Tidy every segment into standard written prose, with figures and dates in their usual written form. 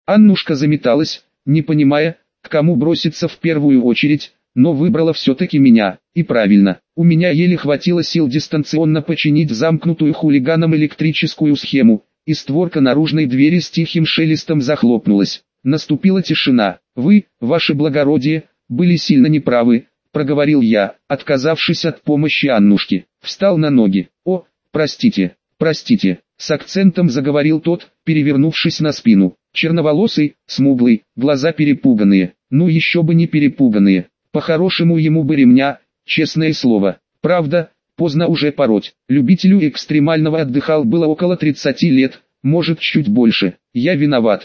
Аннушка заметалась, не понимая, к кому броситься в первую очередь, но выбрала все-таки меня, и правильно. У меня еле хватило сил дистанционно починить замкнутую хулиганом электрическую схему, и створка наружной двери с тихим шелестом захлопнулась. Наступила тишина. «Вы, ваше благородие, были сильно неправы», — проговорил я, отказавшись от помощи Аннушки. Встал на ноги. «О, простите, простите», — с акцентом заговорил тот, перевернувшись на спину. Черноволосый, смуглый, глаза перепуганные. Ну еще бы не перепуганные. По-хорошему ему бы ремня, честное слово. Правда, поздно уже пороть. Любителю экстремального отдыхал было около 30 лет, может чуть больше. Я виноват.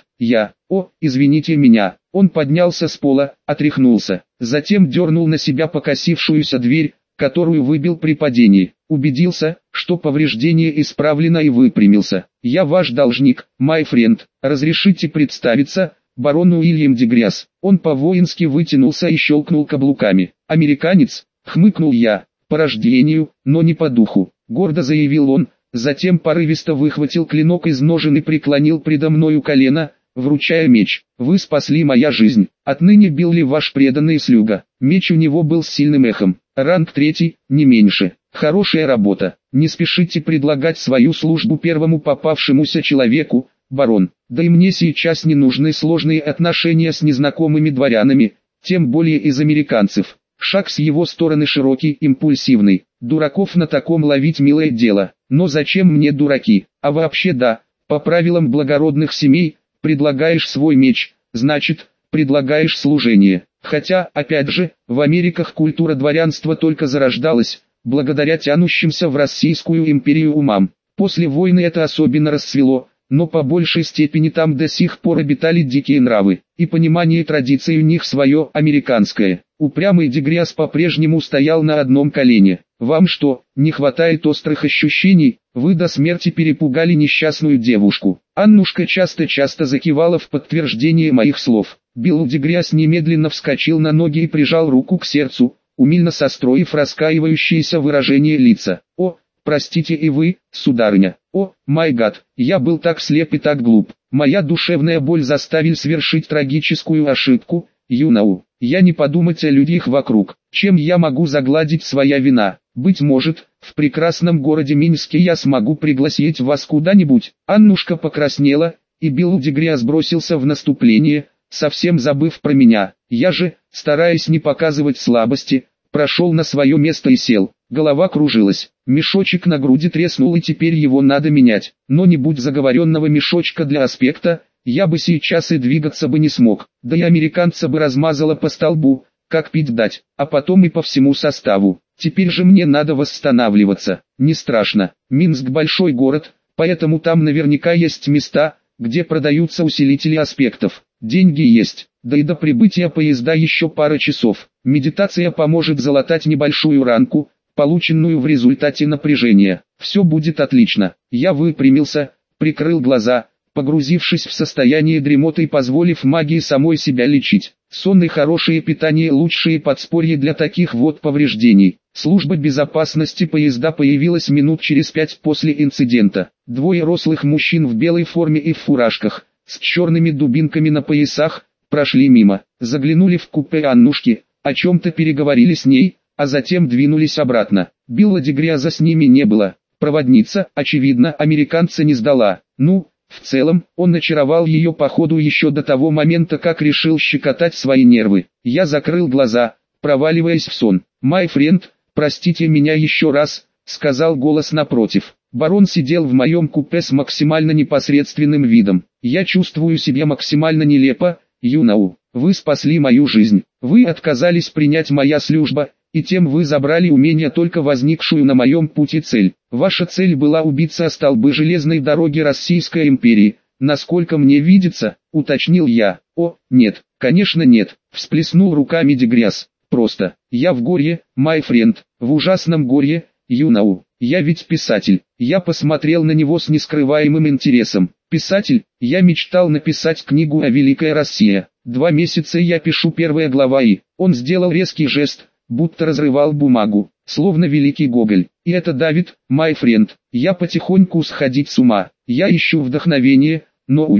Извините меня. Он поднялся с пола, отряхнулся. Затем дернул на себя покосившуюся дверь, которую выбил при падении. Убедился, что повреждение исправлено, и выпрямился. «Я ваш должник, my friend. Разрешите представиться, барон Уильям Дегряс». Он по-воински вытянулся и щелкнул каблуками. «Американец?» — хмыкнул я. «По рождению, но не по духу», — гордо заявил он. Затем порывисто выхватил клинок из ножен и преклонил предо мною колено, вручая меч. «Вы спасли мою жизнь. Отныне Билли ваш преданный слуга». Меч у него был с сильным эхом. Ранг 3, не меньше. Хорошая работа. Не спешите предлагать свою службу первому попавшемуся человеку, барон. Да и мне сейчас не нужны сложные отношения с незнакомыми дворянами, тем более из американцев. Шаг с его стороны широкий, импульсивный. Дураков на таком ловить милое дело. Но зачем мне дураки? А вообще да, по правилам благородных семей, предлагаешь свой меч, значит, предлагаешь служение. Хотя, опять же, в Америках культура дворянства только зарождалась, благодаря тянущимся в Российскую империю умам. После войны это особенно расцвело, но по большей степени там до сих пор обитали дикие нравы, и понимание традиций у них свое, американское. Упрямый Дегряс по-прежнему стоял на одном колене. «Вам что, не хватает острых ощущений? Вы до смерти перепугали несчастную девушку». Аннушка часто-часто закивала в подтверждение моих слов. Билл Дегряс немедленно вскочил на ноги и прижал руку к сердцу, умильно состроив раскаивающееся выражение лица. «О, простите и вы, сударыня. О, май гад, я был так слеп и так глуп. Моя душевная боль заставила совершить трагическую ошибку, you know. Я не подумать о людях вокруг. Чем я могу загладить своя вина? Быть может, в прекрасном городе Минске я смогу пригласить вас куда-нибудь». Аннушка покраснела, и Билл Дегряс бросился в наступление, совсем забыв про меня. Я же, стараясь не показывать слабости, прошел на свое место и сел. Голова кружилась, мешочек на груди треснул, и теперь его надо менять. Но не будь заговоренного мешочка для аспекта, я бы сейчас и двигаться бы не смог, да и американца бы размазало по столбу, как пить дать, а потом и по всему составу. Теперь же мне надо восстанавливаться. Не страшно, Минск большой город, поэтому там наверняка есть места, где продаются усилители аспектов. Деньги есть, да и до прибытия поезда еще пара часов. Медитация поможет залатать небольшую ранку, полученную в результате напряжения. Все будет отлично. Я выпрямился, прикрыл глаза, погрузившись в состояние дремоты и позволив магии самой себя лечить. Сон и хорошее питание — лучшие подспорья для таких вот повреждений. Служба безопасности поезда появилась минут через 5 после инцидента. Двое рослых мужчин в белой форме и в фуражках, с черными дубинками на поясах, прошли мимо, заглянули в купе Аннушки, о чем-то переговорили с ней, а затем двинулись обратно. Билла Дегряза с ними не было. Проводница, очевидно, американца не сдала. Ну, в целом, он очаровал ее по ходу еще до того момента, как решил щекотать свои нервы. Я закрыл глаза, проваливаясь в сон. «My friend, простите меня еще раз», — сказал голос напротив. Барон сидел в моем купе с максимально непосредственным видом. «Я чувствую себя максимально нелепо, you know. Вы спасли мою жизнь. Вы отказались принять моя служба, и тем вы забрали у меня только возникшую на моем пути цель. Ваша цель была убиться о столбы железной дороги Российской империи, насколько мне видится», — уточнил я. «О, нет, конечно нет», — всплеснул руками Дегряс. «Просто, я в горе, my friend, в ужасном горе, you know. Я ведь писатель». Я посмотрел на него с нескрываемым интересом. «Писатель? Я мечтал написать книгу о Великой России. 2 месяца я пишу первая глава, и...» Он сделал резкий жест, будто разрывал бумагу, словно великий Гоголь. «И это давит, my friend. Я потихоньку сходить с ума. Я ищу вдохновение, но увы,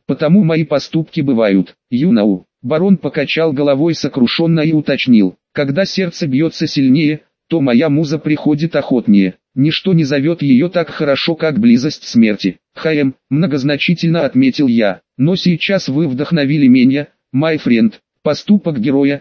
потому мои поступки бывают. Барон покачал головой сокрушенно и уточнил: когда сердце бьется сильнее, то моя муза приходит охотнее. Ничто не зовет ее так хорошо, как близость смерти. Многозначительно отметил я. Но сейчас вы вдохновили меня, my friend. Поступок героя,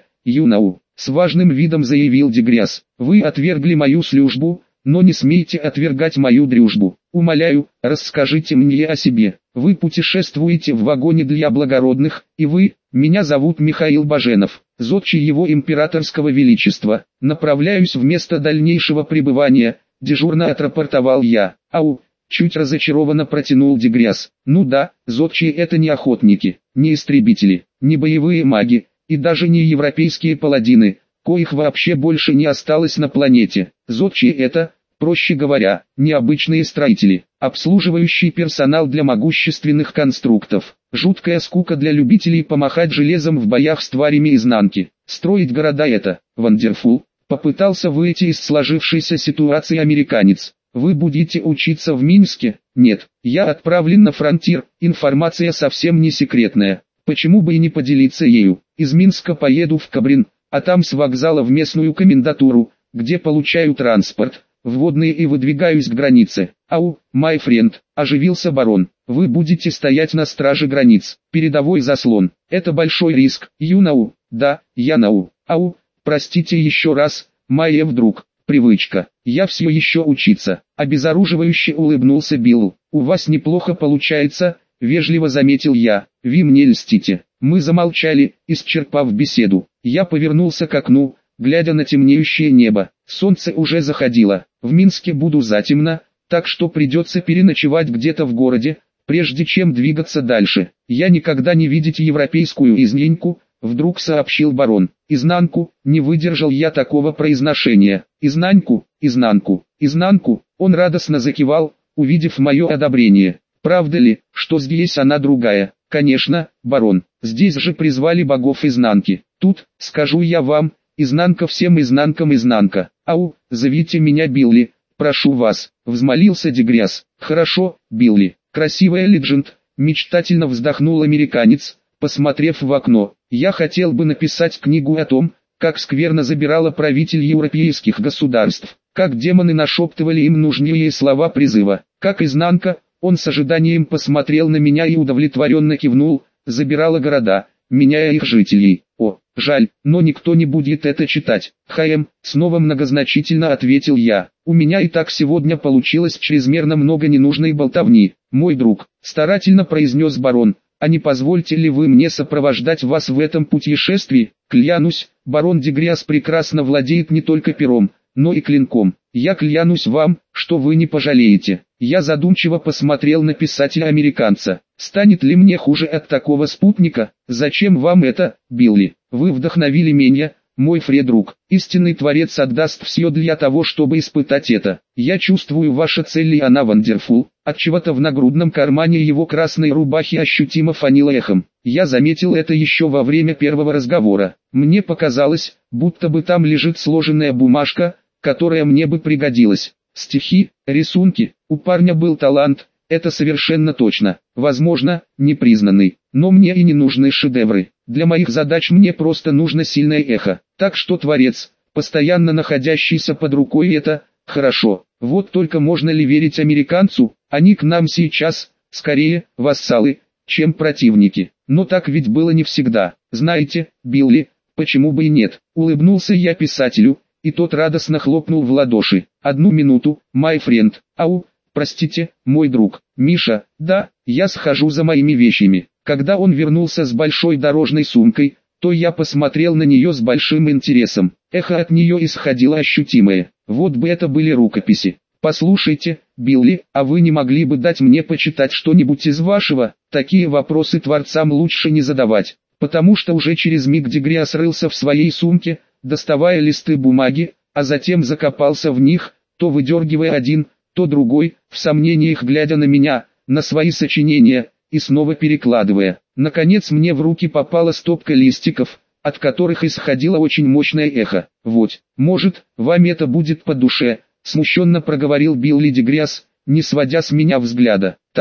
с важным видом заявил Дегряс. Вы отвергли мою службу, но не смейте отвергать мою дружбу. Умоляю, расскажите мне о себе. Вы путешествуете в вагоне для благородных, и меня зовут Михаил Баженов, зодчий его императорского величества. Направляюсь в место дальнейшего пребывания, дежурно отрапортовал я. Чуть разочарованно протянул Дегряс. Ну да, зодчие это не охотники, не истребители, не боевые маги, и даже не европейские паладины, коих вообще больше не осталось на планете. Зодчие это, проще говоря, необычные строители, обслуживающий персонал для могущественных конструктов. Жуткая скука для любителей помахать железом в боях с тварями изнанки. Строить города это, wonderful. Попытался выйти из сложившейся ситуации американец. Вы будете учиться в Минске? Нет, я отправлен на фронтир, информация совсем не секретная. Почему бы и не поделиться ею? Из Минска поеду в Кабрин, а там с вокзала в местную комендатуру, где получаю транспорт, вводные и выдвигаюсь к границе. My friend, оживился барон. Вы будете стоять на страже границ, передовой заслон. Это большой риск, Да, я простите еще раз, вдруг. Привычка. Я все еще учиться. Обезоруживающе улыбнулся Биллу. У вас неплохо получается, вежливо заметил я. Вы мне льстите. Мы замолчали, исчерпав беседу. Я повернулся к окну, глядя на темнеющее небо. Солнце уже заходило. В Минске буду затемно, так что придется переночевать где-то в городе, прежде чем двигаться дальше. Я никогда не видеть европейскую изнанку, вдруг сообщил барон. Изнанку, не выдержал я такого произношения. Изнанку, он радостно закивал, увидев мое одобрение. Правда ли, что здесь она другая? Конечно, барон, здесь же призвали богов изнанки. Тут, скажу я вам, изнанка всем изнанкам изнанка. Зовите меня Билли, прошу вас, взмолился Дегряс. Хорошо, Билли, красивая легенд, мечтательно вздохнул американец, посмотрев в окно. Я хотел бы написать книгу о том, как скверно забирала правитель европейских государств, как демоны нашептывали им нужнее слова призыва, как изнанка, он с ожиданием посмотрел на меня и удовлетворенно кивнул, забирала города, меняя их жителей. Жаль, но никто не будет это читать. Снова многозначительно ответил я. У меня и так сегодня получилось чрезмерно много ненужной болтовни. Мой друг, старательно произнес барон, а не позвольте ли вы мне сопровождать вас в этом путешествии? Клянусь, барон Дегряс прекрасно владеет не только пером, но и клинком. Я клянусь вам, что вы не пожалеете. Я задумчиво посмотрел на писателя-американца. Станет ли мне хуже от такого спутника? Зачем вам это, Билли? Вы вдохновили меня, мой друг. Истинный творец отдаст все для того, чтобы испытать это. Я чувствую ваша цель, и она wonderful. Отчего-то в нагрудном кармане его красной рубахи ощутимо фанило эхом. Я заметил это еще во время первого разговора. Мне показалось, будто бы там лежит сложенная бумажка, которая мне бы пригодилась. Стихи, рисунки, у парня был талант, это совершенно точно. Возможно, непризнанный, но мне и не нужны шедевры. Для моих задач мне просто нужно сильное эхо. Так что творец, постоянно находящийся под рукой, это хорошо. Вот только можно ли верить американцу? Они к нам сейчас, скорее, вассалы, чем противники. Но так ведь было не всегда. Знаете, Билли, почему бы и нет? Улыбнулся я писателю, и тот радостно хлопнул в ладоши. Одну минуту, my friend. Простите, мой друг. Миша, да, я схожу за моими вещами. Когда он вернулся с большой дорожной сумкой, то я посмотрел на нее с большим интересом. Эхо от нее исходило ощутимое. Вот бы это были рукописи. Послушайте, Билли, а вы не могли бы дать мне почитать что-нибудь из вашего? Такие вопросы творцам лучше не задавать, потому что уже через миг Дегряс рылся в своей сумке, доставая листы бумаги, а затем закопался в них, то выдергивая один, то другой, в сомнениях глядя на меня, на свои сочинения, и снова перекладывая. Наконец мне в руки попала стопка листиков, от которых исходило очень мощное эхо. Вот, может, вам это будет по душе, смущенно проговорил Билли Дегряс, не сводя с меня взгляда. Так,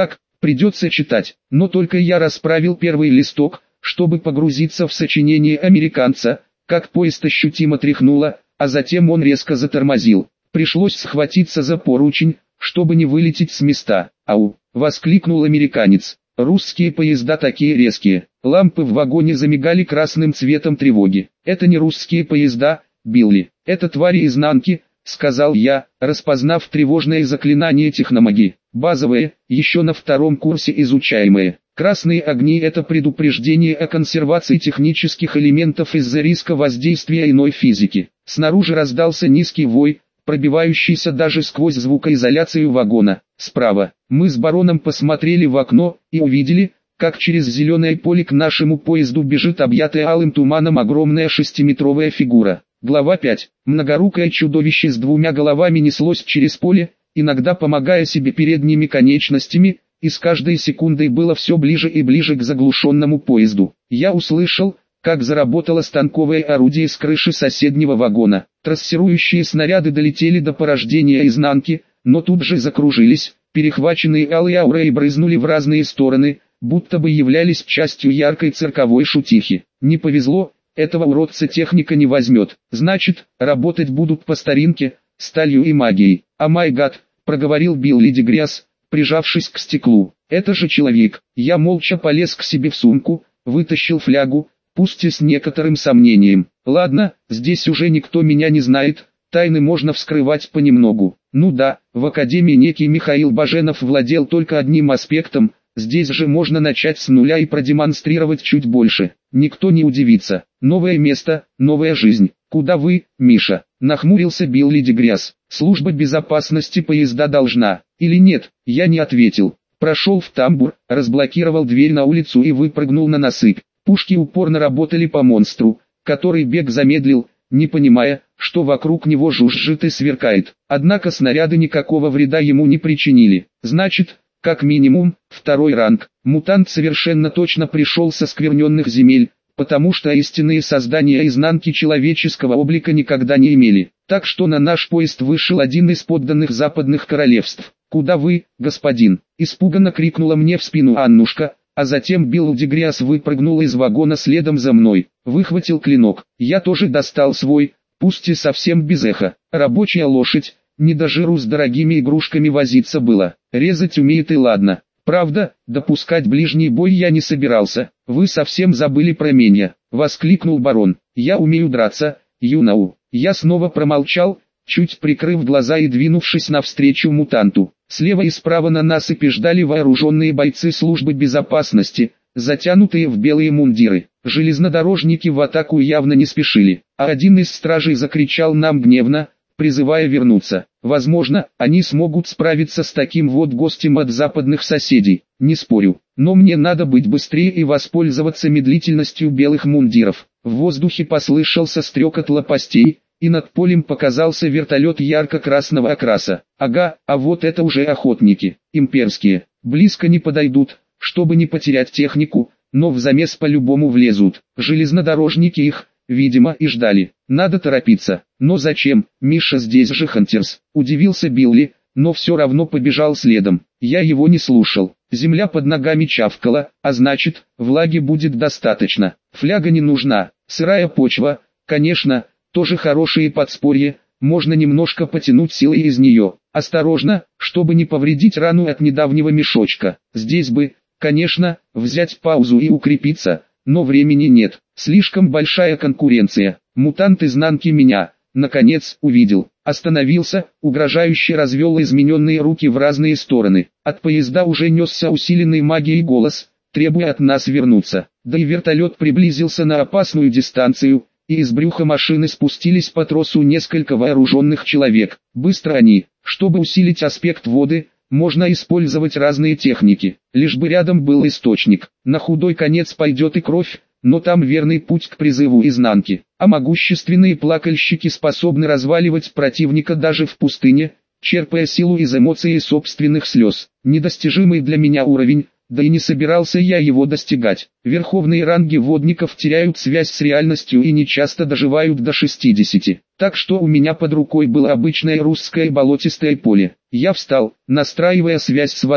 Придется читать, но только я расправил первый листок, чтобы погрузиться в сочинение американца, как поезд ощутимо тряхнуло, а затем он резко затормозил. Пришлось схватиться за поручень, чтобы не вылететь с места. «Ау!» — воскликнул американец. «Русские поезда такие резкие». Лампы в вагоне замигали красным цветом тревоги. «Это не русские поезда, Билли, это твари изнанки», — сказал я, распознав тревожное заклинание техномагии. «Базовые, еще на втором курсе изучаемые. Красные огни — это предупреждение о консервации технических элементов из-за риска воздействия иной физики». Снаружи раздался низкий вой, пробивающийся даже сквозь звукоизоляцию вагона. Справа, мы с бароном посмотрели в окно и увидели, как через зеленое поле к нашему поезду бежит объятая алым туманом огромная 6-метровая фигура. Глава 5. Многорукое чудовище с 2 головами неслось через поле, иногда помогая себе передними конечностями, и с каждой секундой было все ближе и ближе к заглушенному поезду. Я услышал, как заработало станковое орудие с крыши соседнего вагона. Трассирующие снаряды долетели до порождения изнанки, но тут же закружились, перехваченные алой аурой брызнули в разные стороны, будто бы являлись частью яркой цирковой шутихи. Не повезло, этого уродца техника не возьмет. Значит, работать будут по старинке, сталью и магией. «А май гад», — проговорил Билли Дегряс, прижавшись к стеклу. «Это же человек». Я молча полез к себе в сумку, вытащил флягу, пусть и с некоторым сомнением. Ладно, здесь уже никто меня не знает, тайны можно вскрывать понемногу. Ну да, в академии некий Михаил Баженов владел только одним аспектом, здесь же можно начать с нуля и продемонстрировать чуть больше. Никто не удивится. Новое место, новая жизнь. «Куда вы, Миша?» — нахмурился Билли Дегряс. «Служба безопасности поезда должна, или нет?» Я не ответил. Прошел в тамбур, разблокировал дверь на улицу и выпрыгнул на насыпь. Пушки упорно работали по монстру, который бег замедлил, не понимая, что вокруг него жужжит и сверкает. Однако снаряды никакого вреда ему не причинили. Значит, как минимум, 2-й ранг. Мутант совершенно точно пришел со скверненных земель, потому что истинные создания изнанки человеческого облика никогда не имели. Так что на наш поезд вышел один из подданных западных королевств. «Куда вы, господин?» — испуганно крикнула мне в спину Аннушка, а затем Билл Дегряс выпрыгнул из вагона следом за мной, выхватил клинок. Я тоже достал свой, пусть и совсем без эха. Рабочая лошадь, не до жиру с дорогими игрушками возиться было. Резать умеет и ладно. Правда, допускать ближний бой я не собирался. «Вы совсем забыли про меня», — воскликнул барон. «Я умею драться, юнау». Я снова промолчал, чуть прикрыв глаза и двинувшись навстречу мутанту. Слева и справа на насыпи ждали вооруженные бойцы службы безопасности, затянутые в белые мундиры. Железнодорожники в атаку явно не спешили, а один из стражей закричал нам гневно, призывая вернуться. Возможно, они смогут справиться с таким вот гостем от западных соседей, не спорю. Но мне надо быть быстрее и воспользоваться медлительностью белых мундиров. В воздухе послышался стрекот лопастей, и над полем показался вертолет ярко-красного окраса. Ага, а вот это уже охотники, имперские. Близко не подойдут, чтобы не потерять технику, но в замес по-любому влезут. Железнодорожники их, видимо, и ждали. Надо торопиться. Но зачем, Миша, здесь же Хантерс? Удивился Билли, но все равно побежал следом. Я его не слушал. Земля под ногами чавкала, а значит, влаги будет достаточно. Фляга не нужна. Сырая почва, конечно, тоже хорошее подспорье, можно немножко потянуть силой из нее. Осторожно, чтобы не повредить рану от недавнего мешочка. Здесь бы, конечно, взять паузу и укрепиться, но времени нет. Слишком большая конкуренция. Мутант изнанки меня, наконец, увидел. Остановился, угрожающе развел измененные руки в разные стороны. От поезда уже несся усиленный магией голос, требуя от нас вернуться. Да и вертолет приблизился на опасную дистанцию, и из брюха машины спустились по тросу несколько вооруженных человек. Быстро они, чтобы усилить аспект воды, можно использовать разные техники, лишь бы рядом был источник. На худой конец пойдет и кровь, но там верный путь к призыву изнанки. А могущественные плакальщики способны разваливать противника даже в пустыне, черпая силу из эмоций и собственных слез. Недостижимый для меня уровень, да и не собирался я его достигать. Верховные ранги водников теряют связь с реальностью и нечасто доживают до 60. Так что у меня под рукой было обычное русское болотистое поле. Я встал, настраивая связь с водой.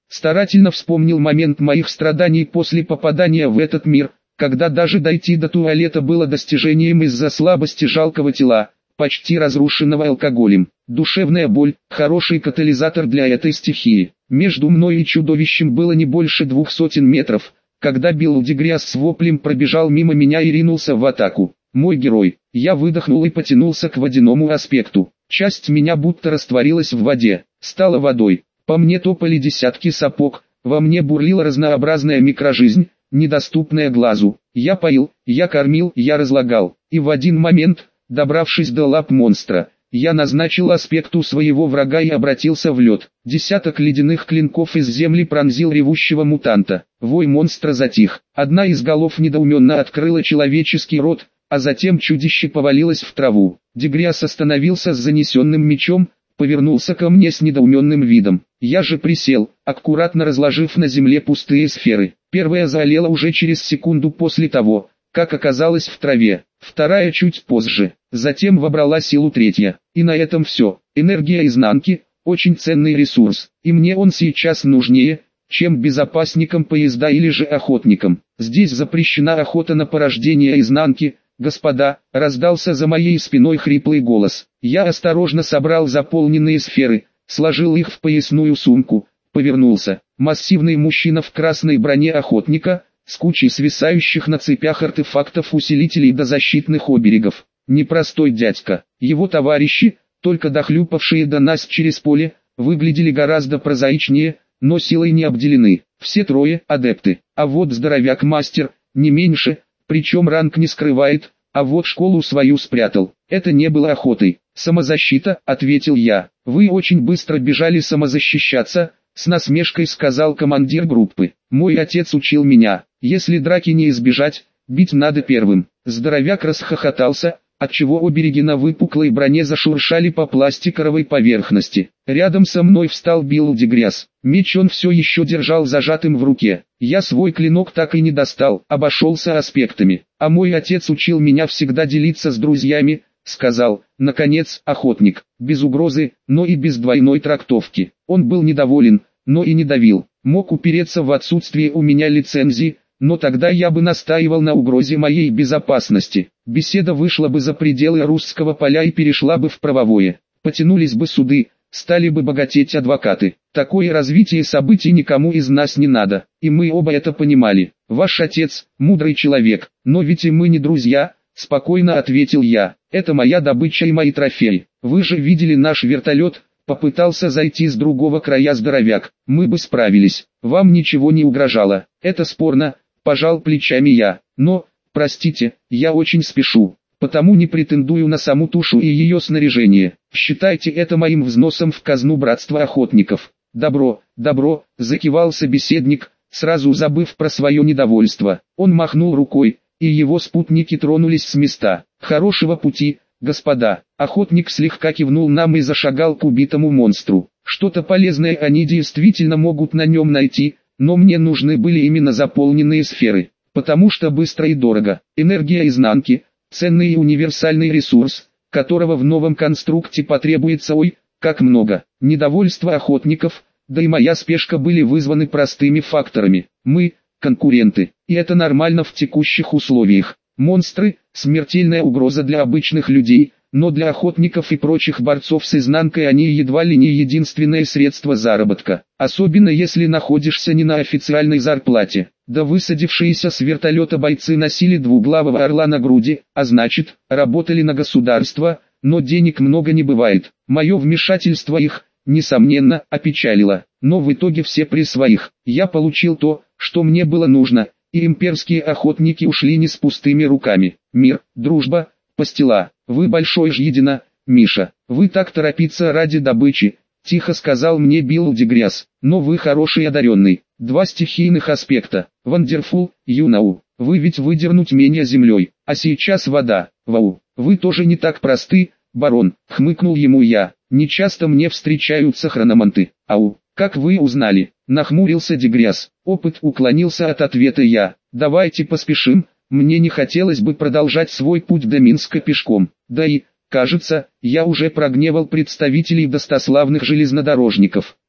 Старательно вспомнил момент моих страданий после попадания в этот мир, когда даже дойти до туалета было достижением из-за слабости жалкого тела, почти разрушенного алкоголем. Душевная боль – хороший катализатор для этой стихии. Между мной и чудовищем было не больше 200 метров, когда Билл Дегряс с воплем пробежал мимо меня и ринулся в атаку. Мой герой. Я выдохнул и потянулся к водяному аспекту. Часть меня будто растворилась в воде, стала водой. По мне топали десятки сапог, во мне бурлила разнообразная микрожизнь, недоступная глазу. Я поил, я кормил, я разлагал. И в один момент, добравшись до лап монстра, я назначил аспекту своего врага и обратился в лед. Десяток ледяных клинков из земли пронзил ревущего мутанта. Вой монстра затих. Одна из голов недоуменно открыла человеческий рот, а затем чудище повалилось в траву. Дегряс остановился с занесенным мечом, повернулся ко мне с недоуменным видом. Я же присел, аккуратно разложив на земле пустые сферы. Первая заолела уже через секунду после того, как оказалась в траве, вторая чуть позже, затем вобрала силу третья. И на этом все. Энергия изнанки – очень ценный ресурс, и мне он сейчас нужнее, чем безопасникам поезда или же охотникам. Здесь запрещена охота на порождение изнанки. «Господа», — раздался за моей спиной хриплый голос. Я осторожно собрал заполненные сферы, сложил их в поясную сумку, повернулся. Массивный мужчина в красной броне охотника, с кучей свисающих на цепях артефактов усилителей до защитных оберегов. Непростой дядька. Его товарищи, только дохлюпавшие до нас через поле, выглядели гораздо прозаичнее, но силой не обделены. Все трое адепты. А вот здоровяк-мастер, не меньше, причем ранг не скрывает, а вот школу свою спрятал. Это не было охотой. «Самозащита», — ответил я. «Вы очень быстро бежали самозащищаться», — с насмешкой сказал командир группы. «Мой отец учил меня, если драки не избежать, бить надо первым». Здоровяк расхохотался, отчего обереги на выпуклой броне зашуршали по пластиковой поверхности. Рядом со мной встал Билл Дегряс. Меч он все еще держал зажатым в руке. Я свой клинок так и не достал, обошелся аспектами. «А мой отец учил меня всегда делиться с друзьями», — сказал, наконец, охотник. Без угрозы, но и без двойной трактовки. Он был недоволен, но и не давил. Мог упереться в отсутствие у меня лицензии, но тогда я бы настаивал на угрозе моей безопасности. Беседа вышла бы за пределы русского поля и перешла бы в правовое. Потянулись бы суды, стали бы богатеть адвокаты. Такое развитие событий никому из нас не надо, и мы оба это понимали. Ваш отец – мудрый человек, но ведь и мы не друзья, спокойно ответил я. Это моя добыча и мои трофеи. Вы же видели наш вертолет, попытался зайти с другого края здоровяк. Мы бы справились, вам ничего не угрожало. Это спорно, пожал плечами я. Но, простите, я очень спешу, потому не претендую на саму тушу и ее снаряжение. Считайте это моим взносом в казну братства охотников. Добро, добро, закивал собеседник, сразу забыв про свое недовольство. Он махнул рукой, и его спутники тронулись с места. Хорошего пути, господа. Охотник слегка кивнул нам и зашагал к убитому монстру. Что-то полезное они действительно могут на нем найти, но мне нужны были именно заполненные сферы, потому что быстро и дорого. Энергия изнанки – ценный и универсальный ресурс, которого в новом конструкте потребуется ой, как много. Недовольство охотников, да и моя спешка были вызваны простыми факторами. Мы – конкуренты, и это нормально в текущих условиях. Монстры – смертельная угроза для обычных людей, но для охотников и прочих борцов с изнанкой они едва ли не единственное средство заработка. Особенно если находишься не на официальной зарплате. Да высадившиеся с вертолета бойцы носили двуглавого орла на груди, а значит, работали на государство, но денег много не бывает. Мое вмешательство их, несомненно, опечалило, но в итоге все при своих. Я получил то, что мне было нужно, и имперские охотники ушли не с пустыми руками. Мир, дружба, пастила. Вы большой жидина, Миша. Вы так торопиться ради добычи, тихо сказал мне Билл Дегряс. Но вы хороший одаренный. Два стихийных аспекта. Wonderful, you know. Вы ведь выдернуть меня землей, а сейчас вода. Вау. Вы тоже не так просты, барон, хмыкнул ему я. Не часто мне встречаются хрономанты. Ау, как вы узнали? Нахмурился Дегряс. Опыт уклонился от ответа я. Давайте поспешим. Мне не хотелось бы продолжать свой путь до Минска пешком. Да и, кажется, я уже прогневал представителей достославных железнодорожников.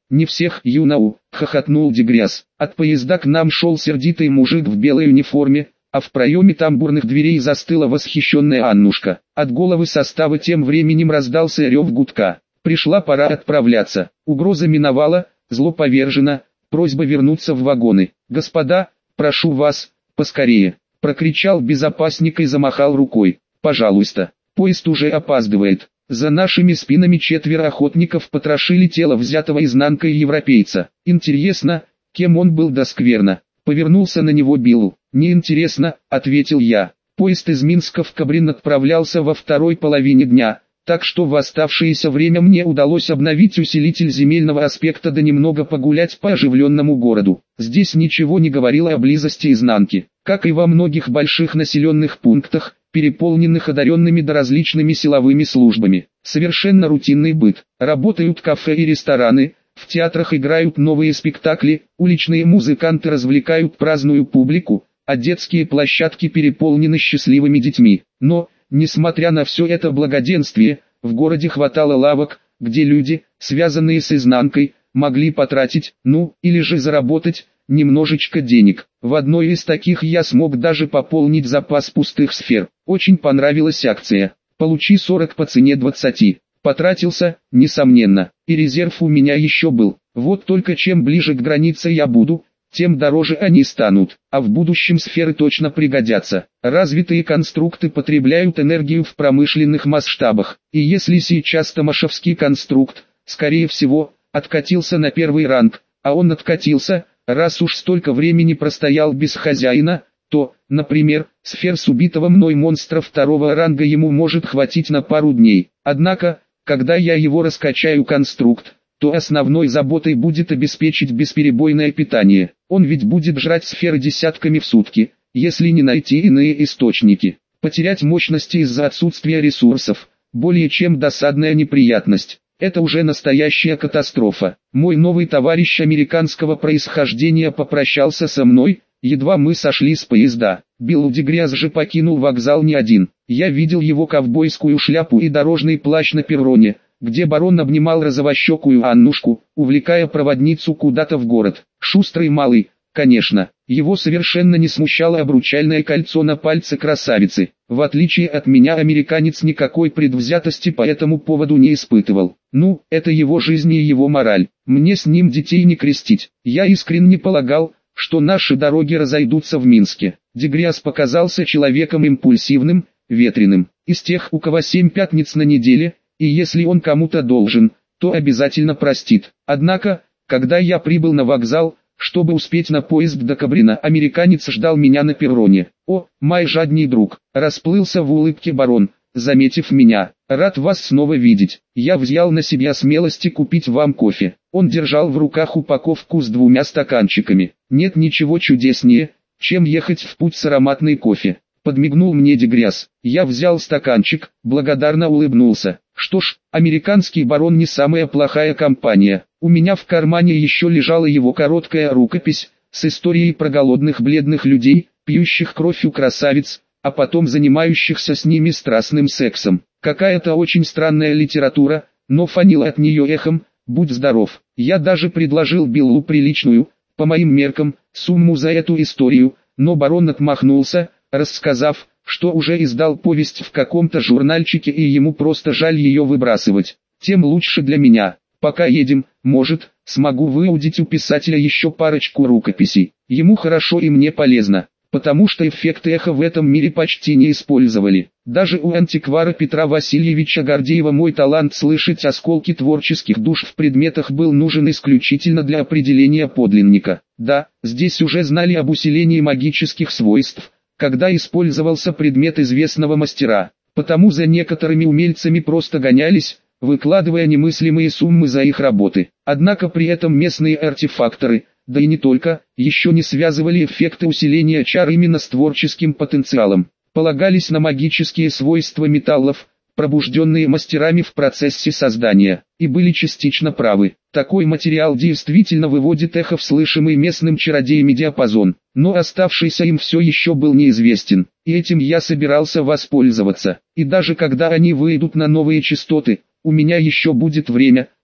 Не всех, юнау, хохотнул Дегряс. От поезда к нам шел сердитый мужик в белой униформе, а в проеме тамбурных дверей застыла восхищенная Аннушка. От головы состава тем временем раздался рев гудка. Пришла пора отправляться. Угроза миновала, зло повержено, просьба вернуться в вагоны. «Господа, прошу вас, поскорее!» — прокричал безопасник и замахал рукой. «Пожалуйста, поезд уже опаздывает». За нашими спинами 4 охотников потрошили тело взятого изнанкой европейца. Интересно, кем он был да скверно. Повернулся на него Билл. «Неинтересно», — ответил я. Поезд из Минска в Кабрин отправлялся во второй половине дня, так что в оставшееся время мне удалось обновить усилитель земельного аспекта да немного погулять по оживленному городу. Здесь ничего не говорило о близости изнанки. Как и во многих больших населенных пунктах, переполненных одаренными да различными силовыми службами. Совершенно рутинный быт. Работают кафе и рестораны, в театрах играют новые спектакли, уличные музыканты развлекают праздную публику, а детские площадки переполнены счастливыми детьми. Но, несмотря на все это благоденствие, в городе хватало лавок, где люди, связанные с изнанкой, могли потратить, или же заработать, немножечко денег. В одной из таких я смог даже пополнить запас пустых сфер. Очень понравилась акция. Получи 40 по цене 20. Потратился, несомненно, и резерв у меня еще был. Вот только чем ближе к границе я буду, тем дороже они станут, а в будущем сферы точно пригодятся. Развитые конструкты потребляют энергию в промышленных масштабах, и если сейчас Томашевский конструкт, скорее всего, откатился на первый ранг, а он откатился, раз уж столько времени простоял без хозяина, то, например, сфер с убитого мной монстра второго ранга ему может хватить на пару дней. Однако, когда я его раскачаю конструкт, то основной заботой будет обеспечить бесперебойное питание. Он ведь будет жрать сферы десятками в сутки, если не найти иные источники. Потерять мощности из-за отсутствия ресурсов – более чем досадная неприятность. Это уже настоящая катастрофа. Мой новый товарищ американского происхождения попрощался со мной, едва мы сошли с поезда. Билл Дегряс же покинул вокзал не один. Я видел его ковбойскую шляпу и дорожный плащ на перроне, где барон обнимал розовощекую Аннушку, увлекая проводницу куда-то в город. Шустрый малый, конечно. Его совершенно не смущало обручальное кольцо на пальце красавицы. В отличие от меня американец никакой предвзятости по этому поводу не испытывал. Это его жизнь и его мораль. Мне с ним детей не крестить. Я искренне полагал, что наши дороги разойдутся в Минске. Дегряс показался человеком импульсивным, ветреным. Из тех, у кого 7 пятниц на неделе, и если он кому-то должен, то обязательно простит. Однако, когда я прибыл на вокзал, чтобы успеть на поезд до Кабрина, американец ждал меня на перроне. «О, мой жадный друг!» — расплылся в улыбке барон, заметив меня. «Рад вас снова видеть. Я взял на себя смелости купить вам кофе». Он держал в руках упаковку с 2 стаканчиками. «Нет ничего чудеснее, чем ехать в путь с ароматной кофе». Подмигнул мне Дегряс. Я взял стаканчик, благодарно улыбнулся. Что ж, американский барон не самая плохая компания. У меня в кармане еще лежала его короткая рукопись, с историей про голодных бледных людей, пьющих кровь у красавиц, а потом занимающихся с ними страстным сексом. Какая-то очень странная литература, но фанила от нее эхом, будь здоров. Я даже предложил Биллу приличную, по моим меркам, сумму за эту историю, но барон отмахнулся, рассказав, что уже издал повесть в каком-то журнальчике и ему просто жаль ее выбрасывать. Тем лучше для меня. Пока едем, может, смогу выудить у писателя еще парочку рукописей. Ему хорошо и мне полезно, потому что эффект эха в этом мире почти не использовали. Даже у антиквара Петра Васильевича Гордеева мой талант слышать осколки творческих душ в предметах был нужен исключительно для определения подлинника. Да, здесь уже знали об усилении магических свойств, когда использовался предмет известного мастера, потому за некоторыми умельцами просто гонялись, выкладывая немыслимые суммы за их работы. Однако при этом местные артефакторы, да и не только, еще не связывали эффекты усиления чар именно с творческим потенциалом. Полагались на магические свойства металлов, пробужденные мастерами в процессе создания, и были частично правы. Такой материал действительно выводит эхо в слышимый местным чародеями диапазон, но оставшийся им все еще был неизвестен, и этим я собирался воспользоваться. И даже когда они выйдут на новые частоты, у меня еще будет время,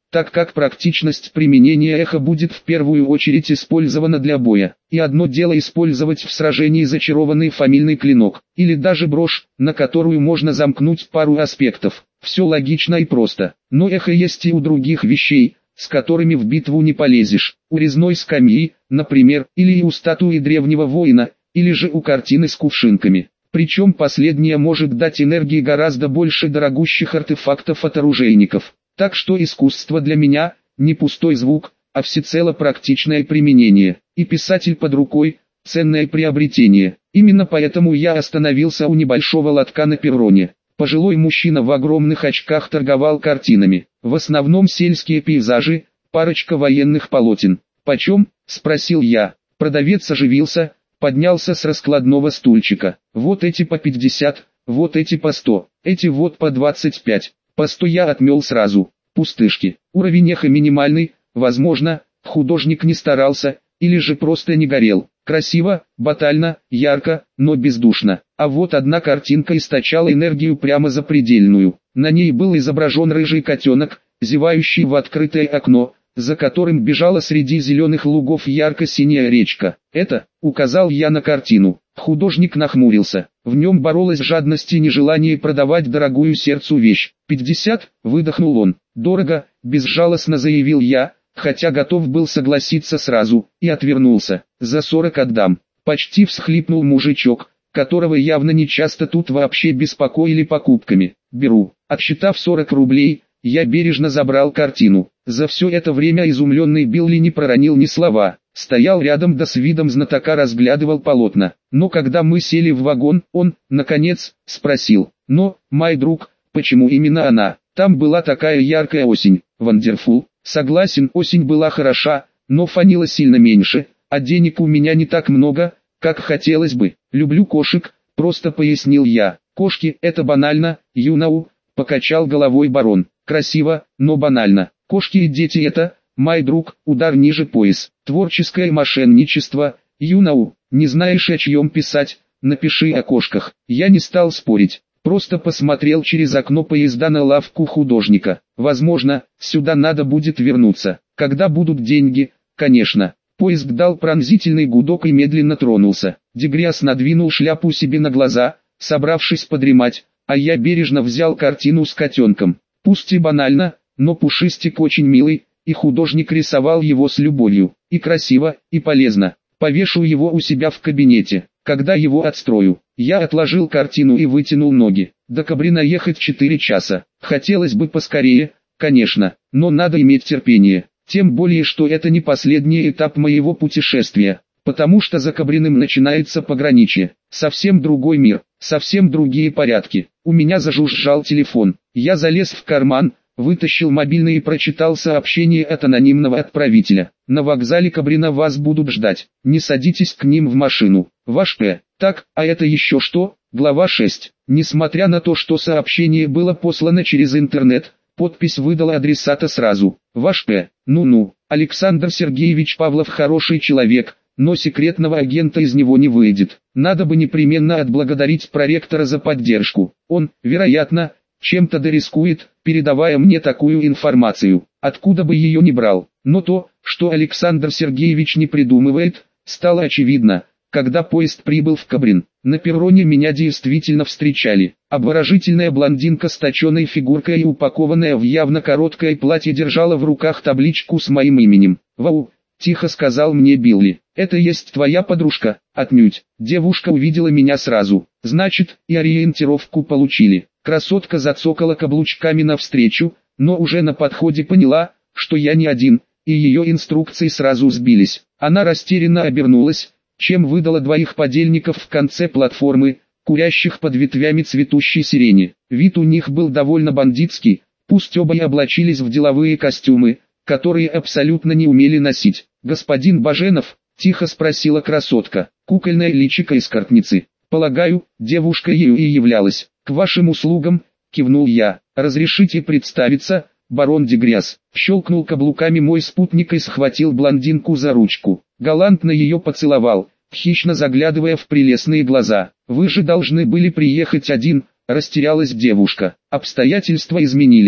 так как практичность применения эхо будет в первую очередь использована для боя. И одно дело использовать в сражении зачарованный фамильный клинок, или даже брошь, на которую можно замкнуть пару аспектов. Все логично и просто, но эхо есть и у других вещей, с которыми в битву не полезешь. У резной скамьи, например, или у статуи древнего воина, или же у картины с кувшинками. Причем последняя может дать энергии гораздо больше дорогущих артефактов от оружейников. Так что искусство для меня не пустой звук, а всецело практичное применение. И писатель под рукой – ценное приобретение. Именно поэтому я остановился у небольшого лотка на перроне. Пожилой мужчина в огромных очках торговал картинами. В основном сельские пейзажи, парочка военных полотен. «Почем?» – спросил я. Продавец оживился, поднялся с раскладного стульчика. «Вот эти по 50, вот эти по 100, эти вот по 25. По 100 я отмел сразу. Пустышки. Уровень эха минимальный, возможно, художник не старался, или же просто не горел. Красиво, батально, ярко, но бездушно. А вот одна картинка источала энергию прямо запредельную. На ней был изображен рыжий котенок, зевающий в открытое окно, за которым бежала среди зеленых лугов ярко-синяя речка. «Это», — указал я на картину. Художник нахмурился. В нем боролась жадность и нежелание продавать дорогую сердцу вещь. 50, выдохнул он. «Дорого», — безжалостно заявил я, хотя готов был согласиться сразу, и отвернулся. «За 40 отдам». Почти всхлипнул мужичок, которого явно не часто тут вообще беспокоили покупками. «Беру». Отсчитав 40 рублей, я бережно забрал картину. За все это время изумленный Билли не проронил ни слова. Стоял рядом да с видом знатока разглядывал полотна. Но когда мы сели в вагон, он, наконец, спросил: «Но, мой друг, почему именно она? Там была такая яркая осень». «Вандерфул». Согласен, осень была хороша, но фанила сильно меньше, а денег у меня не так много, как хотелось бы. «Люблю кошек», просто пояснил я. «Кошки – это банально, юнау», покачал головой барон. «Красиво, но банально. Кошки и дети – это, мой друг, удар ниже пояс. Творческое мошенничество, юнау. Не знаешь, о чьем писать, напиши о кошках». Я не стал спорить, просто посмотрел через окно поезда на лавку художника. Возможно, сюда надо будет вернуться, когда будут деньги, конечно. Поезд дал пронзительный гудок и медленно тронулся. Дегряс надвинул шляпу себе на глаза, собравшись подремать, а я бережно взял картину с котенком. Пусть и банально, но пушистик очень милый, и художник рисовал его с любовью. И красиво, и полезно. Повешу его у себя в кабинете, когда его отстрою. Я отложил картину и вытянул ноги. До Кабрина ехать 4 часа. Хотелось бы поскорее, конечно, но надо иметь терпение. Тем более, что это не последний этап моего путешествия, потому что за Кабриным начинается пограничье. Совсем другой мир, совсем другие порядки. У меня зажужжал телефон. Я залез в карман, вытащил мобильный и прочитал сообщение от анонимного отправителя. «На вокзале Кабрина вас будут ждать. Не садитесь к ним в машину. Ваш П. Так, а это еще что?» Глава 6. Несмотря на то, что сообщение было послано через интернет, подпись выдала адресата сразу. «Ваш П. Ну-ну, Александр Сергеевич Павлов хороший человек, но секретного агента из него не выйдет. Надо бы непременно отблагодарить проректора за поддержку. Он, вероятно, чем-то дорискует, передавая мне такую информацию, откуда бы ее ни брал. Но то, что Александр Сергеевич не придумывает, стало очевидно, когда поезд прибыл в Кабрин. На перроне меня действительно встречали. Обворожительная блондинка с точеной фигуркой и упакованная в явно короткое платье держала в руках табличку с моим именем. «Вау!» — тихо сказал мне Билли. «Это есть твоя подружка?» «Отнюдь». Девушка увидела меня сразу. Значит, и ориентировку получили. Красотка зацокала каблучками навстречу, но уже на подходе поняла, что я не один, и ее инструкции сразу сбились. Она растерянно обернулась, чем выдала 2 подельников в конце платформы, курящих под ветвями цветущей сирени. Вид у них был довольно бандитский, пусть оба и облачились в деловые костюмы, которые абсолютно не умели носить. «Господин Баженов?» — тихо спросила красотка. «Кукольное личико эскортницы. Полагаю, девушка ею и являлась». «К вашим услугам», — кивнул я. «Разрешите представиться?» Барон Дегряс. Щелкнул каблуками мой спутник и схватил блондинку за ручку. Галантно ее поцеловал, хищно заглядывая в прелестные глаза. «Вы же должны были приехать один», — растерялась девушка. «Обстоятельства изменились».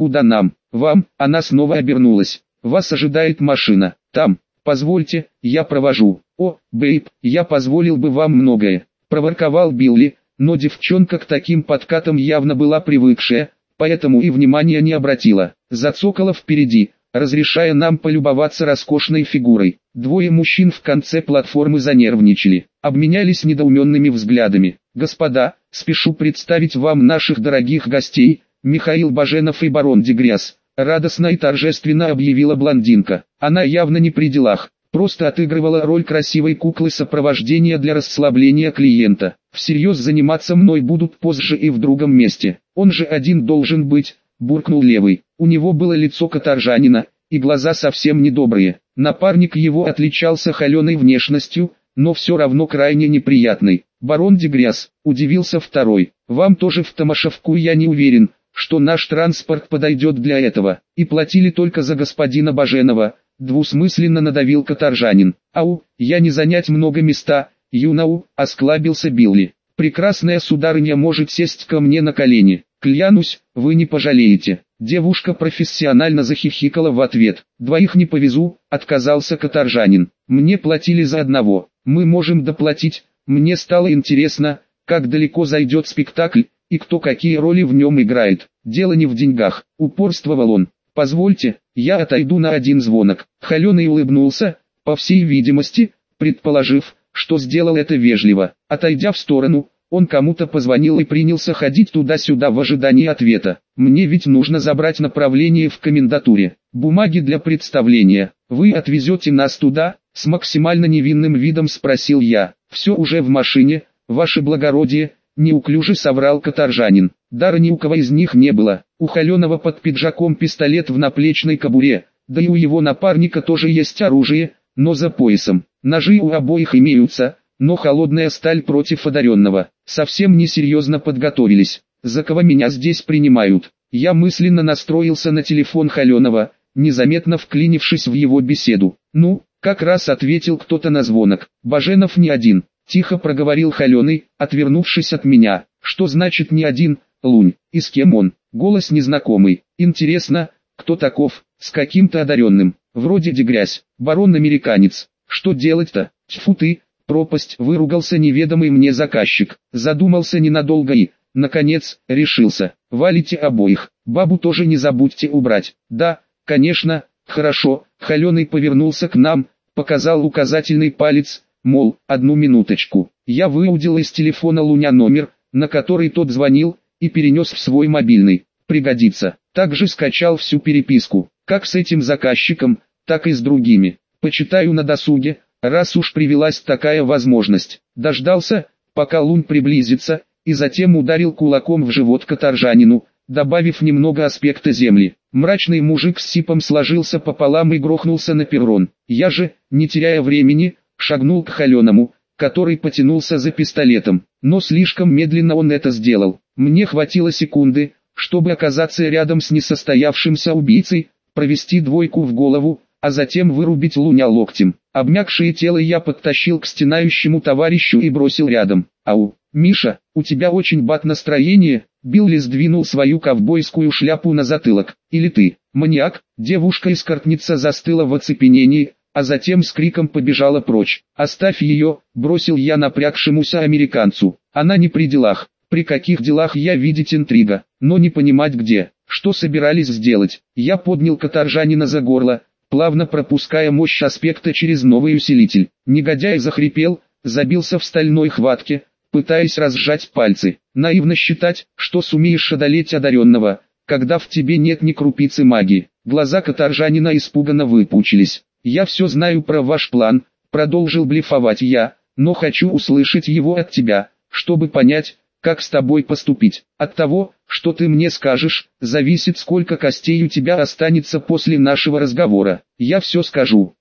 Куда нам? Вам. Она снова обернулась. Вас ожидает машина. Там. Позвольте, я провожу. О, бейб, я позволил бы вам многое. Проворковал Билли, но девчонка к таким подкатам явно была привыкшая, поэтому и внимания не обратила. Зацокала впереди, разрешая нам полюбоваться роскошной фигурой. Двое мужчин в конце платформы занервничали, обменялись недоуменными взглядами. «Господа, спешу представить вам наших дорогих гостей, Михаил Баженов и барон Дегряс», радостно и торжественно объявила блондинка. Она явно не при делах, просто отыгрывала роль красивой куклы сопровождения для расслабления клиента. «Всерьез заниматься мной будут позже и в другом месте. Он же один должен быть», буркнул левый. У него было лицо каторжанина, и глаза совсем недобрые. Напарник его отличался холеной внешностью, но все равно крайне неприятный. «Барон Дегряс», удивился второй, «вам тоже в Томашевку? Я не уверен, что наш транспорт подойдет для этого. И платили только за господина Баженова», двусмысленно надавил каторжанин. «Ау, я не занять много места, юнау», осклабился Билли. «Прекрасная сударыня может сесть ко мне на колени. Клянусь, вы не пожалеете». Девушка профессионально захихикала в ответ. «Двоих не повезу», отказался каторжанин. «Мне платили за одного. Мы можем доплатить». Мне стало интересно, как далеко зайдет спектакль, и кто какие роли в нем играет. «Дело не в деньгах», упорствовал он. «Позвольте, я отойду на один звонок». Холеный улыбнулся, по всей видимости, предположив, что сделал это вежливо. Отойдя в сторону, он кому-то позвонил и принялся ходить туда-сюда в ожидании ответа. «Мне ведь нужно забрать направление в комендатуре. Бумаги для представления. Вы отвезете нас туда?» С максимально невинным видом спросил я. «Все уже в машине, ваше благородие», неуклюже соврал каторжанин. Дара ни у кого из них не было. У Холеного под пиджаком пистолет в наплечной кобуре, да и у его напарника тоже есть оружие, но за поясом. Ножи у обоих имеются, но холодная сталь против одаренного. Совсем несерьезно подготовились. За кого меня здесь принимают? Я мысленно настроился на телефон Холеного, незаметно вклинившись в его беседу. «Ну?» — как раз ответил кто-то на звонок. «Баженов не один», — тихо проговорил Холеный, отвернувшись от меня. «Что значит не один, Лунь? И с кем он?» Голос незнакомый. «Интересно, кто таков? С каким-то одаренным. Вроде Дегрясь, барон-американец. Что делать-то? Тьфу ты!» Пропасть, выругался неведомый мне заказчик. Задумался ненадолго и, наконец, решился. «Валите обоих. Бабу тоже не забудьте убрать». «Да, конечно, хорошо». Холеный повернулся к нам, показал указательный палец, мол, одну минуточку. Я выудил из телефона Луня номер, на который тот звонил, и перенес в свой мобильный. Пригодится. Также скачал всю переписку, как с этим заказчиком, так и с другими. Почитаю на досуге, раз уж привелась такая возможность. Дождался, пока Лунь приблизится, и затем ударил кулаком в живот каторжанину, добавив немного аспекта земли. Мрачный мужик с сипом сложился пополам и грохнулся на перрон. Я же, не теряя времени, шагнул к Холеному, который потянулся за пистолетом, но слишком медленно он это сделал. Мне хватило секунды, чтобы оказаться рядом с несостоявшимся убийцей, провести двойку в голову, а затем вырубить Луня локтем. Обмякшее тело я подтащил к стенающему товарищу и бросил рядом. «Ау, Миша, у тебя очень бат настроение?» Билли сдвинул свою ковбойскую шляпу на затылок. «Или ты, маньяк?» Девушка-эскортница застыла в оцепенении, а затем с криком побежала прочь. «Оставь ее», бросил я напрягшемуся американцу. «Она не при делах». «При каких делах?» я видеть интрига, но не понимать где. Что собирались сделать? Я поднял каторжанина за горло, плавно пропуская мощь аспекта через новый усилитель. Негодяй захрипел, забился в стальной хватке, пытаясь разжать пальцы. Наивно считать, что сумеешь одолеть одаренного, когда в тебе нет ни крупицы магии. Глаза каторжанина испуганно выпучились. «Я все знаю про ваш план», продолжил блефовать я, «но хочу услышать его от тебя, чтобы понять, как с тобой поступить. От того, что ты мне скажешь, зависит, сколько костей у тебя останется после нашего разговора». «Я все скажу»,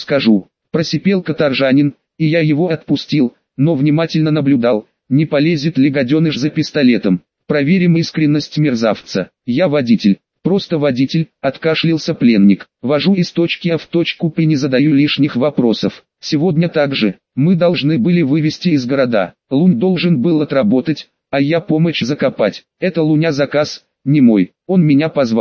просипел каторжанин, и я его отпустил, но внимательно наблюдал, не полезет ли гаденыш за пистолетом. Проверим искренность мерзавца. «Я водитель, просто водитель», откашлялся пленник. «Вожу из точки А в точку П и не задаю лишних вопросов. Сегодня также, мы должны были вывести из города. Лунь должен был отработать, а я помочь закопать. Это Луня заказ, не мой, он меня позвал».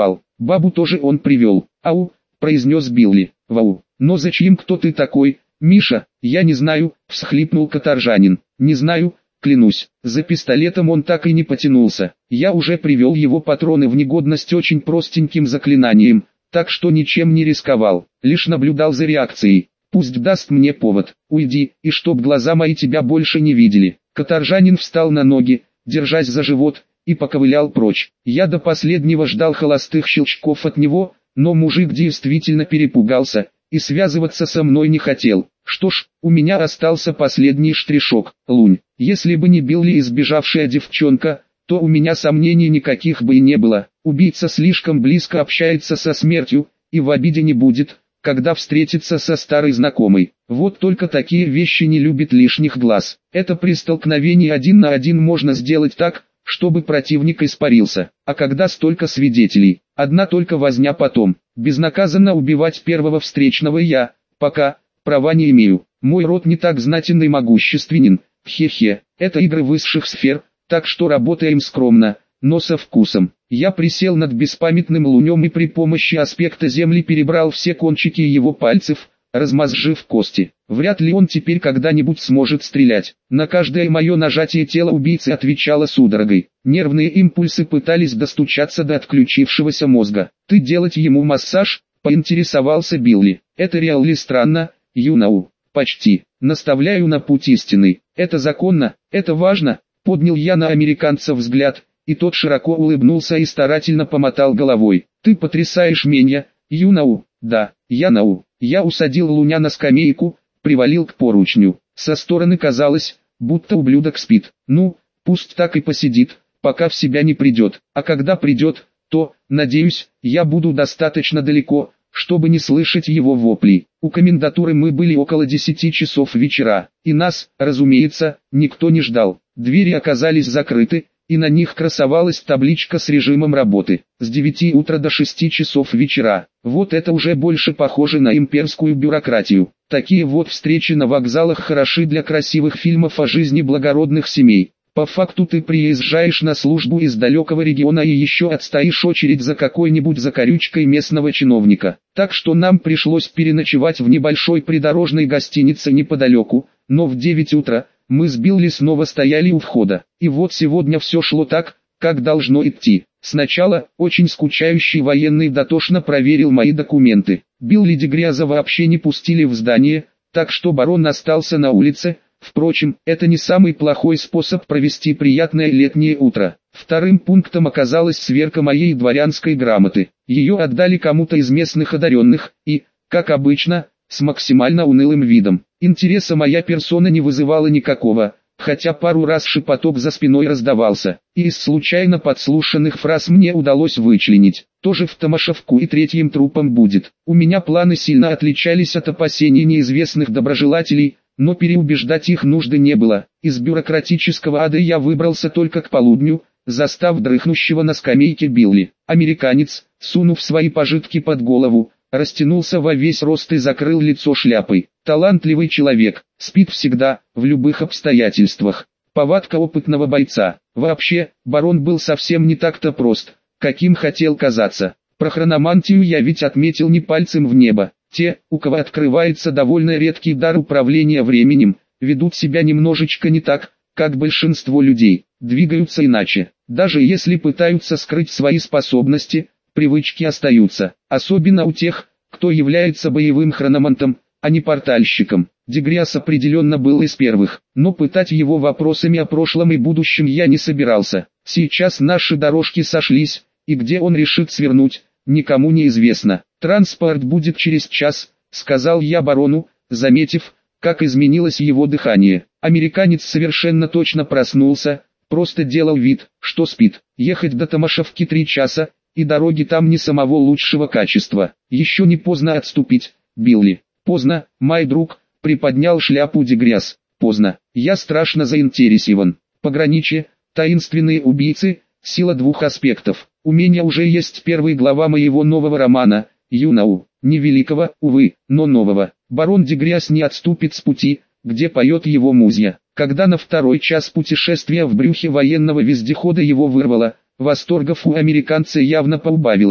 Бабу тоже он привел. Ау, произнес Билли. Вау, но зачем, кто ты такой? Миша, я не знаю, всхлипнул каторжанин. Не знаю, клянусь, за пистолетом он так и не потянулся. Я уже привел его патроны в негодность очень простеньким заклинанием, так что ничем не рисковал, лишь наблюдал за реакцией. Пусть даст мне повод, уйди, и чтоб глаза мои тебя больше не видели. Каторжанин встал на ноги, держась за живот, и поковылял прочь. Я до последнего ждал холостых щелчков от него, но мужик действительно перепугался, и связываться со мной не хотел. Что ж, у меня остался последний штришок, Лунь. Если бы не Билли и сбежавшая девчонка, то у меня сомнений никаких бы и не было. Убийца слишком близко общается со смертью, и в обиде не будет, когда встретится со старой знакомой. Вот только такие вещи не любит лишних глаз. Это при столкновении 1 на 1 можно сделать так, чтобы противник испарился. А когда столько свидетелей, одна только возня потом. Безнаказанно убивать первого встречного я, пока, права не имею. Мой род не так знатен и могущественен, хе-хе. Это игры высших сфер, так что работаем скромно, но со вкусом. Я присел над беспамятным Лунем и при помощи аспекта Земли перебрал все кончики его пальцев, размозжив кости. Вряд ли он теперь когда-нибудь сможет стрелять. На каждое мое нажатие тело убийцы отвечало судорогой. Нервные импульсы пытались достучаться до отключившегося мозга. «Ты делать ему массаж?» — поинтересовался Билли. «Это реально странно, Юнау. Почти. Наставляю на путь истинный. Это законно, это важно». Поднял я на американца взгляд, и тот широко улыбнулся и старательно помотал головой. «Ты потрясаешь меня, Юнау». «Да, Янау». Я усадил Луня на скамейку, привалил к поручню. Со стороны казалось, будто ублюдок спит. Ну, пусть так и посидит, пока в себя не придет. А когда придет, то, надеюсь, я буду достаточно далеко, чтобы не слышать его воплей. У комендатуры мы были около 10 часов вечера, и нас, разумеется, никто не ждал. Двери оказались закрыты, и на них красовалась табличка с режимом работы. С 9 утра до 6 часов вечера. Вот это уже больше похоже на имперскую бюрократию. Такие вот встречи на вокзалах хороши для красивых фильмов о жизни благородных семей. По факту ты приезжаешь на службу из далекого региона и еще отстоишь очередь за какой-нибудь закорючкой местного чиновника. Так что нам пришлось переночевать в небольшой придорожной гостинице неподалеку, но в 9 утра мы с Билли снова стояли у входа. И вот сегодня все шло так, как должно идти. Сначала, очень скучающий военный дотошно проверил мои документы. Билли Дегряза вообще не пустили в здание, так что барон остался на улице. Впрочем, это не самый плохой способ провести приятное летнее утро. Вторым пунктом оказалась сверка моей дворянской грамоты. Ее отдали кому-то из местных одаренных, и, как обычно, с максимально унылым видом. Интереса моя персона не вызывала никакого, хотя пару раз шепоток за спиной раздавался, и из случайно подслушанных фраз мне удалось вычленить: тоже в Томашевку и третьим трупом будет. У меня планы сильно отличались от опасений неизвестных доброжелателей, но переубеждать их нужды не было. Из бюрократического ада я выбрался только к полудню, застав дрыхнущего на скамейке Билли. Американец, сунув свои пожитки под голову, растянулся во весь рост и закрыл лицо шляпой. Талантливый человек, спит всегда, в любых обстоятельствах. Повадка опытного бойца. Вообще, барон был совсем не так-то прост, каким хотел казаться. Про хрономантию я ведь отметил не пальцем в небо. Те, у кого открывается довольно редкий дар управления временем, ведут себя немножечко не так, как большинство людей, двигаются иначе. Даже если пытаются скрыть свои способности, привычки остаются, особенно у тех, кто является боевым хрономантом, а не портальщиком. Дегряс определенно был из первых, но пытать его вопросами о прошлом и будущем я не собирался. Сейчас наши дорожки сошлись, и где он решит свернуть, никому не известно. «Транспорт будет через час», — сказал я барону, заметив, как изменилось его дыхание. Американец совершенно точно проснулся, просто делал вид, что спит. Ехать до Томашевки 3 часа, и дороги там не самого лучшего качества. Еще не поздно отступить, Билли. Поздно, мой друг, приподнял шляпу Дегряс. Поздно, я страшно заинтересован. Пограничье, таинственные убийцы, сила 2 аспектов. У меня уже есть первая глава моего нового романа, Юнау. Невеликого, увы, но нового. Барон Дегряс не отступит с пути, где поет его музя. Когда на 2-й час путешествия в брюхе военного вездехода его вырвало, восторгов у американца явно поубавилось.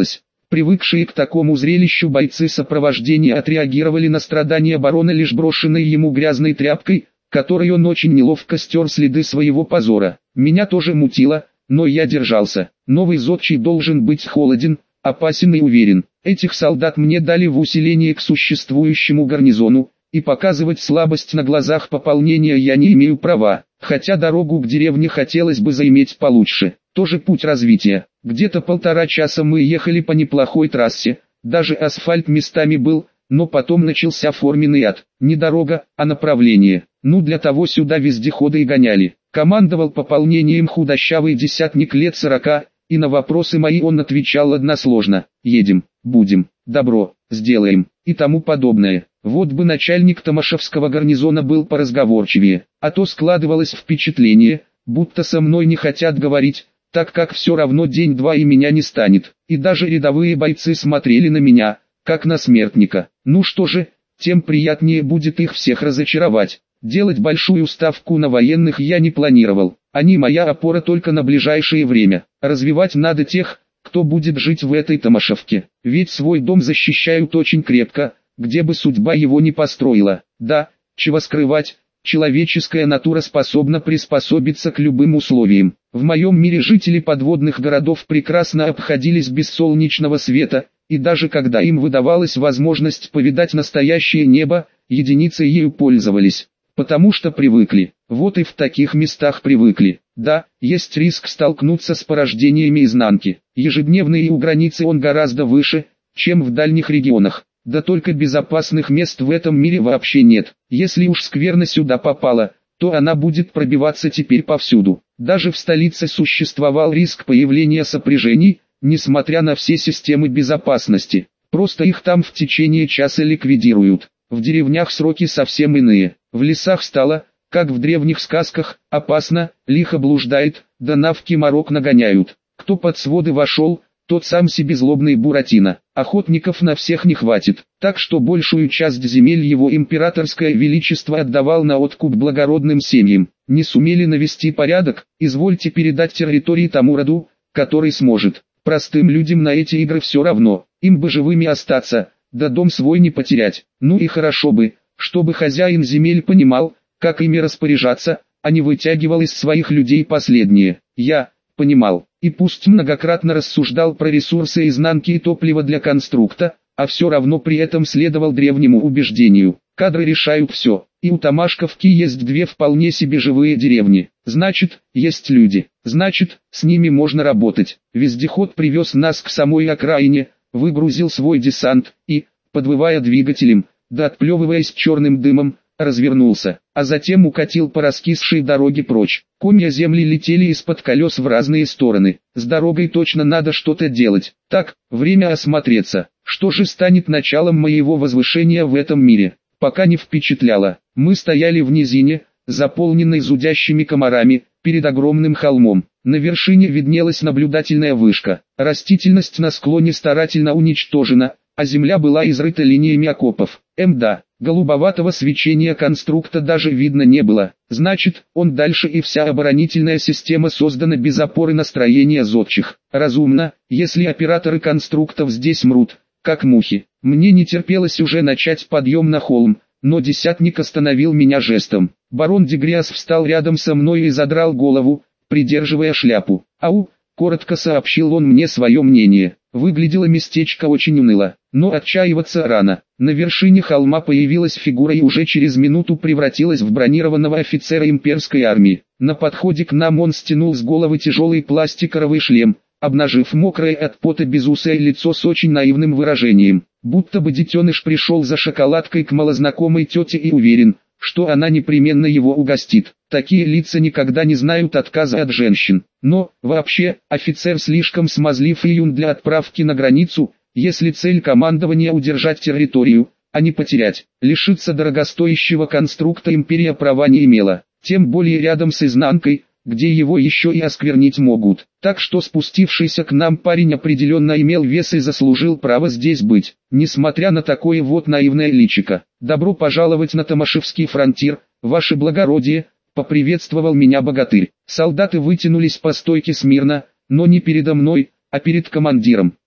Привыкшие к такому зрелищу бойцы сопровождения отреагировали на страдания барона лишь брошенной ему грязной тряпкой, которой он очень неловко стер следы своего позора. Меня тоже мутило, но я держался. Новый зодчий должен быть холоден, опасен и уверен. Этих солдат мне дали в усиление к существующему гарнизону, и показывать слабость на глазах пополнения я не имею права, хотя дорогу к деревне хотелось бы заиметь получше. Тоже путь развития. Где-то 1,5 часа мы ехали по неплохой трассе, даже асфальт местами был, но потом начался форменный ад. Не дорога, а направление. Ну для того сюда вездеходы и гоняли. Командовал пополнением худощавый десятник лет 40, и на вопросы мои он отвечал односложно: едем, будем, добро, сделаем, и тому подобное. Вот бы начальник Томашевского гарнизона был поразговорчивее, а то складывалось впечатление, будто со мной не хотят говорить, так как все равно день-два и меня не станет. И даже рядовые бойцы смотрели на меня, как на смертника. Ну что же, тем приятнее будет их всех разочаровать. Делать большую ставку на военных я не планировал. Они моя опора только на ближайшее время. Развивать надо тех, кто будет жить в этой Томашевке. Ведь свой дом защищают очень крепко, где бы судьба его ни построила. Да, чего скрывать, человеческая натура способна приспособиться к любым условиям. В моем мире жители подводных городов прекрасно обходились без солнечного света, и даже когда им выдавалась возможность повидать настоящее небо, единицы ею пользовались, потому что привыкли. Вот и в таких местах привыкли. Да, есть риск столкнуться с порождениями изнанки. Ежедневный и у границы он гораздо выше, чем в дальних регионах. Да только безопасных мест в этом мире вообще нет. Если уж скверно сюда попала, то она будет пробиваться теперь повсюду. Даже в столице существовал риск появления сопряжений, несмотря на все системы безопасности. Просто их там в течение часа ликвидируют. В деревнях сроки совсем иные. В лесах стало, как в древних сказках, опасно, лихо блуждает, да навки морок нагоняют. Кто под своды вошел, тот сам себе злобный Буратино. Охотников на всех не хватит, так что большую часть земель его императорское величество отдавал на откуп благородным семьям. Не сумели навести порядок, извольте передать территории тому роду, который сможет. Простым людям на эти игры все равно, им бы живыми остаться, да дом свой не потерять. Ну и хорошо бы, чтобы хозяин земель понимал, как ими распоряжаться, а не вытягивал из своих людей последнее. Я понимал, и пусть многократно рассуждал про ресурсы изнанки и топливо для конструкта, а все равно при этом следовал древнему убеждению. Кадры решают все, и у Томашковки есть 2 вполне себе живые деревни. Значит, есть люди, значит, с ними можно работать. Вездеход привез нас к самой окраине, выгрузил свой десант и, подвывая двигателем, да отплевываясь черным дымом, развернулся, а затем укатил по раскисшей дороге прочь. Комья земли летели из-под колес в разные стороны. С дорогой точно надо что-то делать. Так, время осмотреться. Что же станет началом моего возвышения в этом мире? Пока не впечатляло. Мы стояли в низине, заполненной зудящими комарами, перед огромным холмом. На вершине виднелась наблюдательная вышка. Растительность на склоне старательно уничтожена, а земля была изрыта линиями окопов. Да, голубоватого свечения конструкта даже видно не было. Значит, он дальше и вся оборонительная система создана без опоры на строение зодчих. Разумно, если операторы конструктов здесь мрут, как мухи. Мне не терпелось уже начать подъем на холм, но десятник остановил меня жестом. Барон Дегриас встал рядом со мной и задрал голову, придерживая шляпу. «Ау!» — коротко сообщил он мне свое мнение. Выглядело местечко очень уныло, но отчаиваться рано. На вершине холма появилась фигура и уже через минуту превратилась в бронированного офицера имперской армии. На подходе к нам он стянул с головы тяжелый пластиковый шлем, обнажив мокрое от пота безусое лицо с очень наивным выражением, будто бы детеныш пришел за шоколадкой к малознакомой тете и уверен, что она непременно его угостит. Такие лица никогда не знают отказа от женщин. Но, вообще, офицер слишком смазлив и юн для отправки на границу, если цель командования удержать территорию, а не потерять. Лишиться дорогостоящего конструкта империя права не имела, тем более рядом с изнанкой, где его еще и осквернить могут. Так что спустившийся к нам парень определенно имел вес и заслужил право здесь быть, несмотря на такое вот наивное личико. «Добро пожаловать на Томашевский фронтир, ваше благородие», — поприветствовал меня богатырь. Солдаты вытянулись по стойке смирно, но не передо мной, а перед командиром.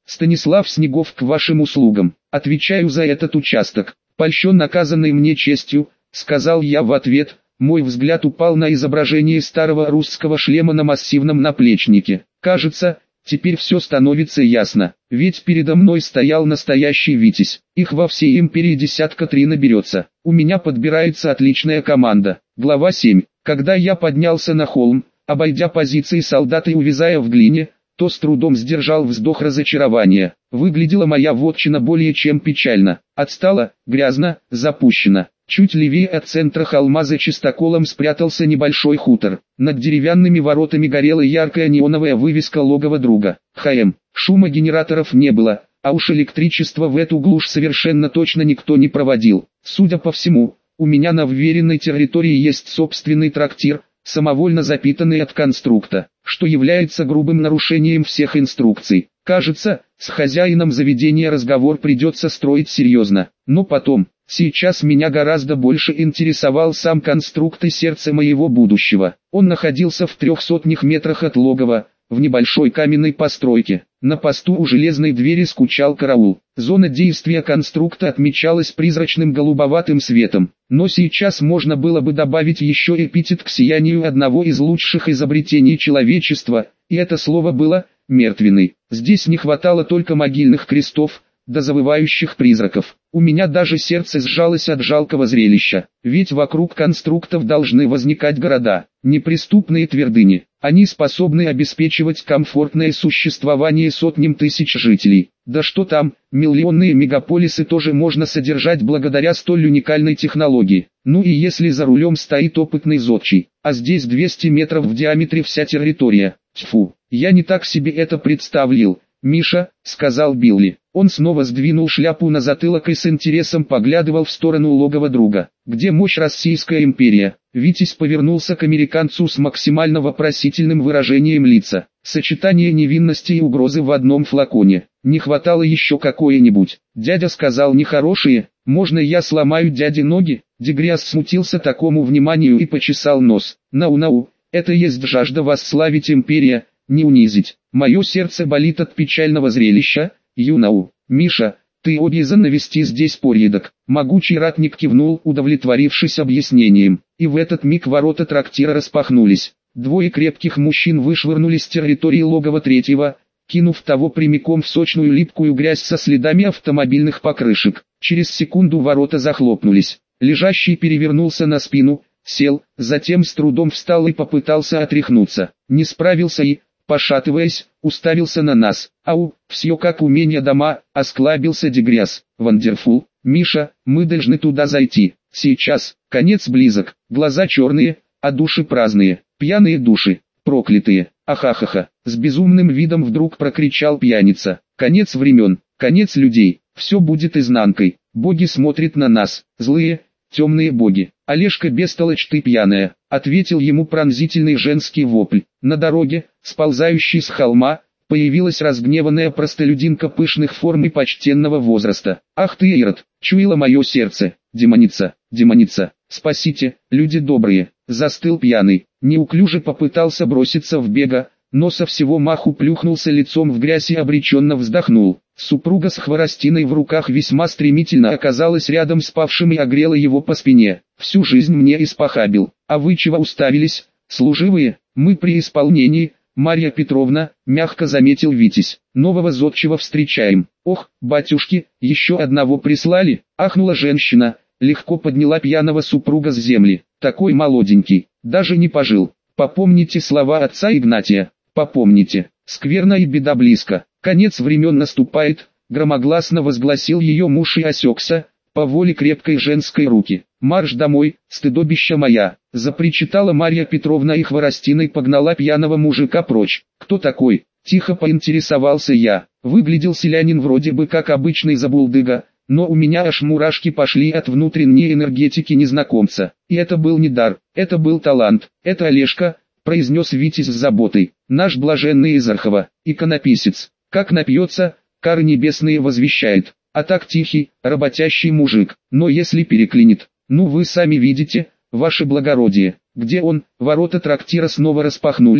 Станислав Снегов к вашим услугам. Отвечаю за этот участок. Польщен наказанной мне честью, сказал я в ответ. Мой взгляд упал на изображение старого русского шлема на массивном наплечнике. Кажется, теперь все становится ясно, ведь передо мной стоял настоящий Витязь. Их во всей империи 3 наберется. У меня подбирается отличная команда. Глава 7. Когда я поднялся на холм, обойдя позиции солдат и увязая в глине, то с трудом сдержал вздох разочарования. Выглядела моя вотчина более чем печально. Отстала, грязно, запущена. Чуть левее от центра холма за чистоколом спрятался небольшой хутор. Над деревянными воротами горела яркая неоновая вывеска логова друга. ХМ. Шума генераторов не было, а уж электричество в эту глушь совершенно точно никто не проводил. Судя по всему, у меня на вверенной территории есть собственный трактир, самовольно запитанный от конструкта, что является грубым нарушением всех инструкций. Кажется, с хозяином заведения разговор придется строить серьезно, но потом. Сейчас меня гораздо больше интересовал сам конструкт и сердце моего будущего. Он находился в 300 метрах от логова, в небольшой каменной постройке. На посту у железной двери скучал караул. Зона действия конструкта отмечалась призрачным голубоватым светом. Но сейчас можно было бы добавить еще эпитет к сиянию одного из лучших изобретений человечества, и это слово было «мертвенный». Здесь не хватало только могильных крестов, до завывающих призраков. У меня даже сердце сжалось от жалкого зрелища, ведь вокруг конструктов должны возникать города, неприступные твердыни. Они способны обеспечивать комфортное существование сотням тысяч жителей. Да что там, миллионные мегаполисы тоже можно содержать благодаря столь уникальной технологии. Ну и если за рулем стоит опытный зодчий, а здесь 200 метров в диаметре вся территория. Тьфу, я не так себе это представлял. «Миша», — сказал Билли. Он снова сдвинул шляпу на затылок и с интересом поглядывал в сторону логова друга. «Где мощь Российская империя?» Витязь повернулся к американцу с максимально вопросительным выражением лица. Сочетание невинности и угрозы в одном флаконе. Не хватало еще какое-нибудь. Дядя сказал нехорошие. «Можно я сломаю дяде ноги?» Дегряс смутился такому вниманию и почесал нос. «Нау-нау, это есть жажда восславить империя, не унизить. Мое сердце болит от печального зрелища, Юнау. Миша, ты обязан навести здесь порядок». Могучий ратник кивнул, удовлетворившись объяснением. И в этот миг ворота трактира распахнулись. Двое крепких мужчин вышвырнули с территории логова третьего, кинув того прямиком в сочную липкую грязь со следами автомобильных покрышек. Через секунду ворота захлопнулись. Лежащий перевернулся на спину, сел, затем с трудом встал и попытался отряхнуться. Не справился и, пошатываясь, уставился на нас. «Ау, все как у меня дома», — осклабился Дегряс. «Вандерфул, Миша, мы должны туда зайти. Сейчас, конец близок, глаза черные, а души праздные, пьяные души, проклятые, ахахаха». С безумным видом вдруг прокричал пьяница. «Конец времен, конец людей, все будет изнанкой, боги смотрят на нас, злые, темные боги». «Олежка, бестолочь ты пьяная», — ответил ему пронзительный женский вопль. На дороге, сползающей с холма, появилась разгневанная простолюдинка пышных форм и почтенного возраста. «Ах ты, Ирод, чуяло мое сердце, демоница, демоница, спасите, люди добрые!» Застыл пьяный, неуклюже попытался броситься в бега, но со всего маху плюхнулся лицом в грязь и обреченно вздохнул. Супруга с хворостиной в руках весьма стремительно оказалась рядом с павшим и огрела его по спине. «Всю жизнь мне испохабил, а вы чего уставились, служивые? Мы при исполнении, Марья Петровна», — мягко заметил Витязь. «Нового зодчего встречаем». «Ох, батюшки, еще одного прислали», — ахнула женщина, легко подняла пьяного супруга с земли. «Такой молоденький, даже не пожил. Попомните слова отца Игнатия, попомните, скверно и беда близко, конец времен наступает», — громогласно возгласил ее муж и осекся, по воле крепкой женской руки. «Марш домой, стыдобища моя!» — запричитала Марья Петровна и хворостиной погнала пьяного мужика прочь. «Кто такой?» — тихо поинтересовался я. Выглядел селянин вроде бы как обычный забулдыга, но у меня аж мурашки пошли от внутренней энергетики незнакомца. И это был не дар, это был талант. «Это Олежка», — произнес Витязь с заботой, — «наш блаженный из Архова, иконописец. Как напьется, кары небесные возвещает. А так тихий, работящий мужик, но если переклинит, ну вы сами видите, ваше благородие». «Где он?» Ворота трактира снова распахнулись,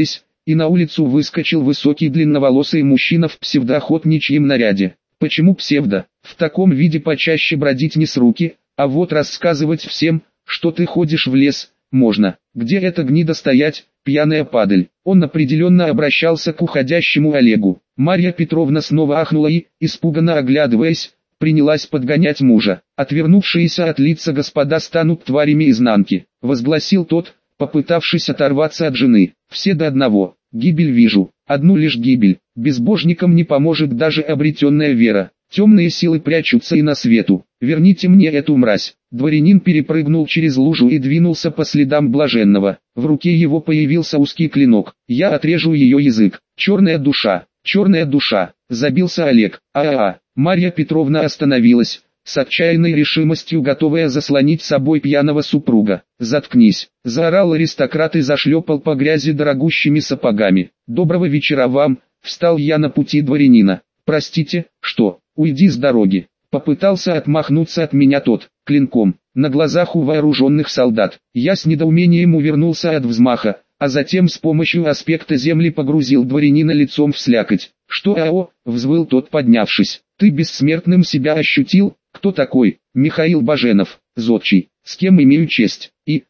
и на улицу выскочил высокий длинноволосый мужчина в псевдоохотничьем наряде. Почему псевдо? В таком виде почаще бродить не с руки, а вот рассказывать всем, что ты ходишь в лес, можно. Где эта гнида стоять, пьяная падаль? Он определенно обращался к уходящему Олегу. Марья Петровна снова ахнула и, испуганно оглядываясь, принялась подгонять мужа. Отвернувшиеся от лица господа станут тварями изнанки, возгласил тот, попытавшись оторваться от жены. Все до одного. Гибель вижу, одну лишь гибель. Безбожникам не поможет даже обретенная вера. Темные силы прячутся и на свету. Верните мне эту мразь. Дворянин перепрыгнул через лужу и двинулся по следам блаженного. В руке его появился узкий клинок. Я отрежу ее язык. Черная душа, черная душа. Забился Олег. Марья Петровна остановилась, с отчаянной решимостью готовая заслонить собой пьяного супруга. «Заткнись!» – заорал аристократ и зашлепал по грязи дорогущими сапогами. «Доброго вечера вам!» – встал я на пути дворянина. «Простите, что? Уйди с дороги!» Попытался отмахнуться от меня тот, клинком, на глазах у вооруженных солдат. Я с недоумением увернулся от взмаха, а затем с помощью аспекта земли погрузил дворянина лицом в слякоть. «Что взвыл тот, поднявшись. «Ты бессмертным себя ощутил? Кто такой?» «Михаил Баженов, зодчий. С кем имею честь?»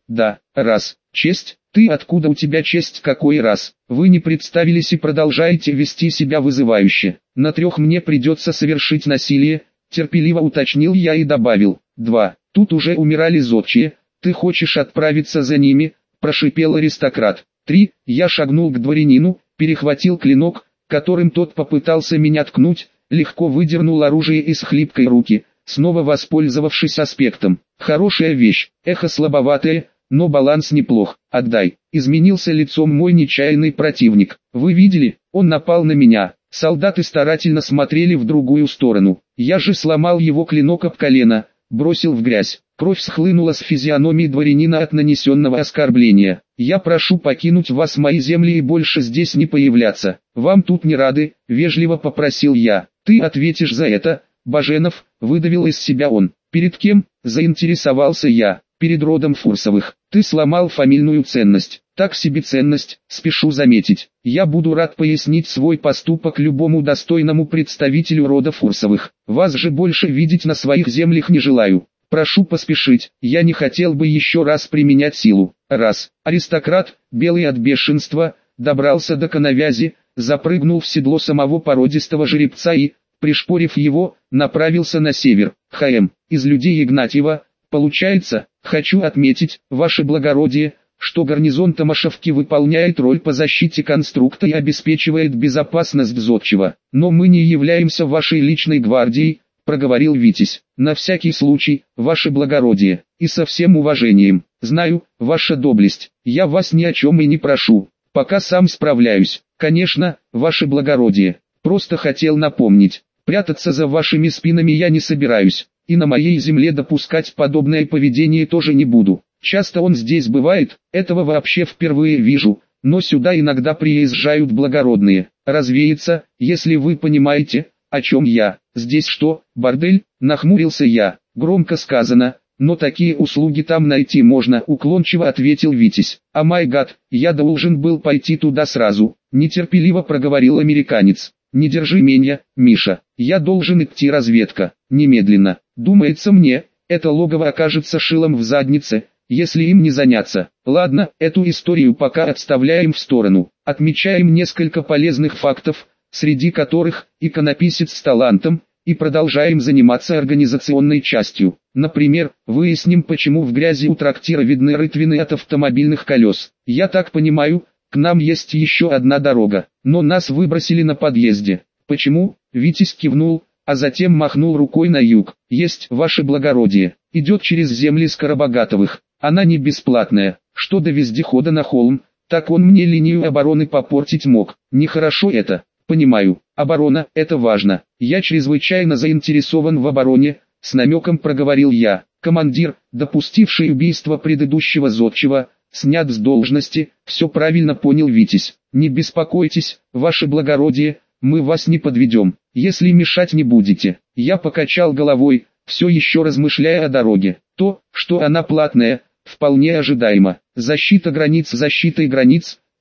Раз. «Честь? Ты откуда у тебя честь какой раз? Вы не представились и продолжаете вести себя вызывающе. На 3 мне придется совершить насилие», терпеливо уточнил я и добавил. 2. «Тут уже умирали зодчие, ты хочешь отправиться за ними?» прошипел аристократ. 3. Я шагнул к дворянину, перехватил клинок, которым тот попытался меня ткнуть, легко выдернул оружие из хлипкой руки, снова воспользовавшись аспектом. «Хорошая вещь, эхо слабоватое, но баланс неплох, отдай». Изменился лицом мой нечаянный противник. «Вы видели, он напал на меня». Солдаты старательно смотрели в другую сторону. Я же сломал его клинок об колено, бросил в грязь. Кровь схлынула с физиономии дворянина от нанесенного оскорбления. «Я прошу покинуть вас мои земли и больше здесь не появляться. Вам тут не рады», — вежливо попросил я. «Ты ответишь за это, Баженов», — выдавил из себя он. «Перед кем?» — заинтересовался я. «Перед родом Фурсовых. Ты сломал фамильную ценность». «Так себе ценность, спешу заметить. Я буду рад пояснить свой поступок любому достойному представителю рода Фурсовых. Вас же больше видеть на своих землях не желаю. Прошу поспешить, я не хотел бы еще раз применять силу». Раз. Аристократ, белый от бешенства, добрался до коновязи, запрыгнул в седло самого породистого жеребца и, пришпорив его, направился на север. Из людей Игнатьева, получается, хочу отметить, ваше благородие, что гарнизон Томашевки выполняет роль по защите конструкта и обеспечивает безопасность зодчего. Но мы не являемся вашей личной гвардией, проговорил Витязь. На всякий случай, ваше благородие, и со всем уважением. Знаю, ваша доблесть, я вас ни о чем и не прошу, пока сам справляюсь. Конечно, ваше благородие, просто хотел напомнить, прятаться за вашими спинами я не собираюсь, и на моей земле допускать подобное поведение тоже не буду. Часто он здесь бывает, этого вообще впервые вижу, но сюда иногда приезжают благородные. Развеяться, если вы понимаете, о чем я. Здесь что, бордель? Нахмурился я. Громко сказано, но такие услуги там найти можно, уклончиво ответил Витязь. А май гад, я должен был пойти туда сразу, нетерпеливо проговорил американец. Не держи меня, Миша, я должен идти разведка, немедленно. Думается мне, это логово окажется шилом в заднице, если им не заняться. Ладно, эту историю пока отставляем в сторону. Отмечаем несколько полезных фактов, среди которых иконописец с талантом, и продолжаем заниматься организационной частью. Например, выясним, почему в грязи у трактира видны рытвины от автомобильных колес. Я так понимаю, к нам есть еще одна дорога, но нас выбросили на подъезде. Почему? Витязь кивнул, а затем махнул рукой на юг. Есть, ваше благородие, идет через земли Скоробогатовых. Она не бесплатная. Что до вездехода на холм, так он мне линию обороны попортить мог. Нехорошо это. Понимаю, оборона – это важно. Я чрезвычайно заинтересован в обороне, с намеком проговорил я. Командир, допустивший убийство предыдущего зодчего, снят с должности, все правильно понял Витязь. Не беспокойтесь, ваше благородие, мы вас не подведем, если мешать не будете. Я покачал головой, все еще размышляя о дороге. То, что она платная, вполне ожидаемо. Защита границ защитой границ,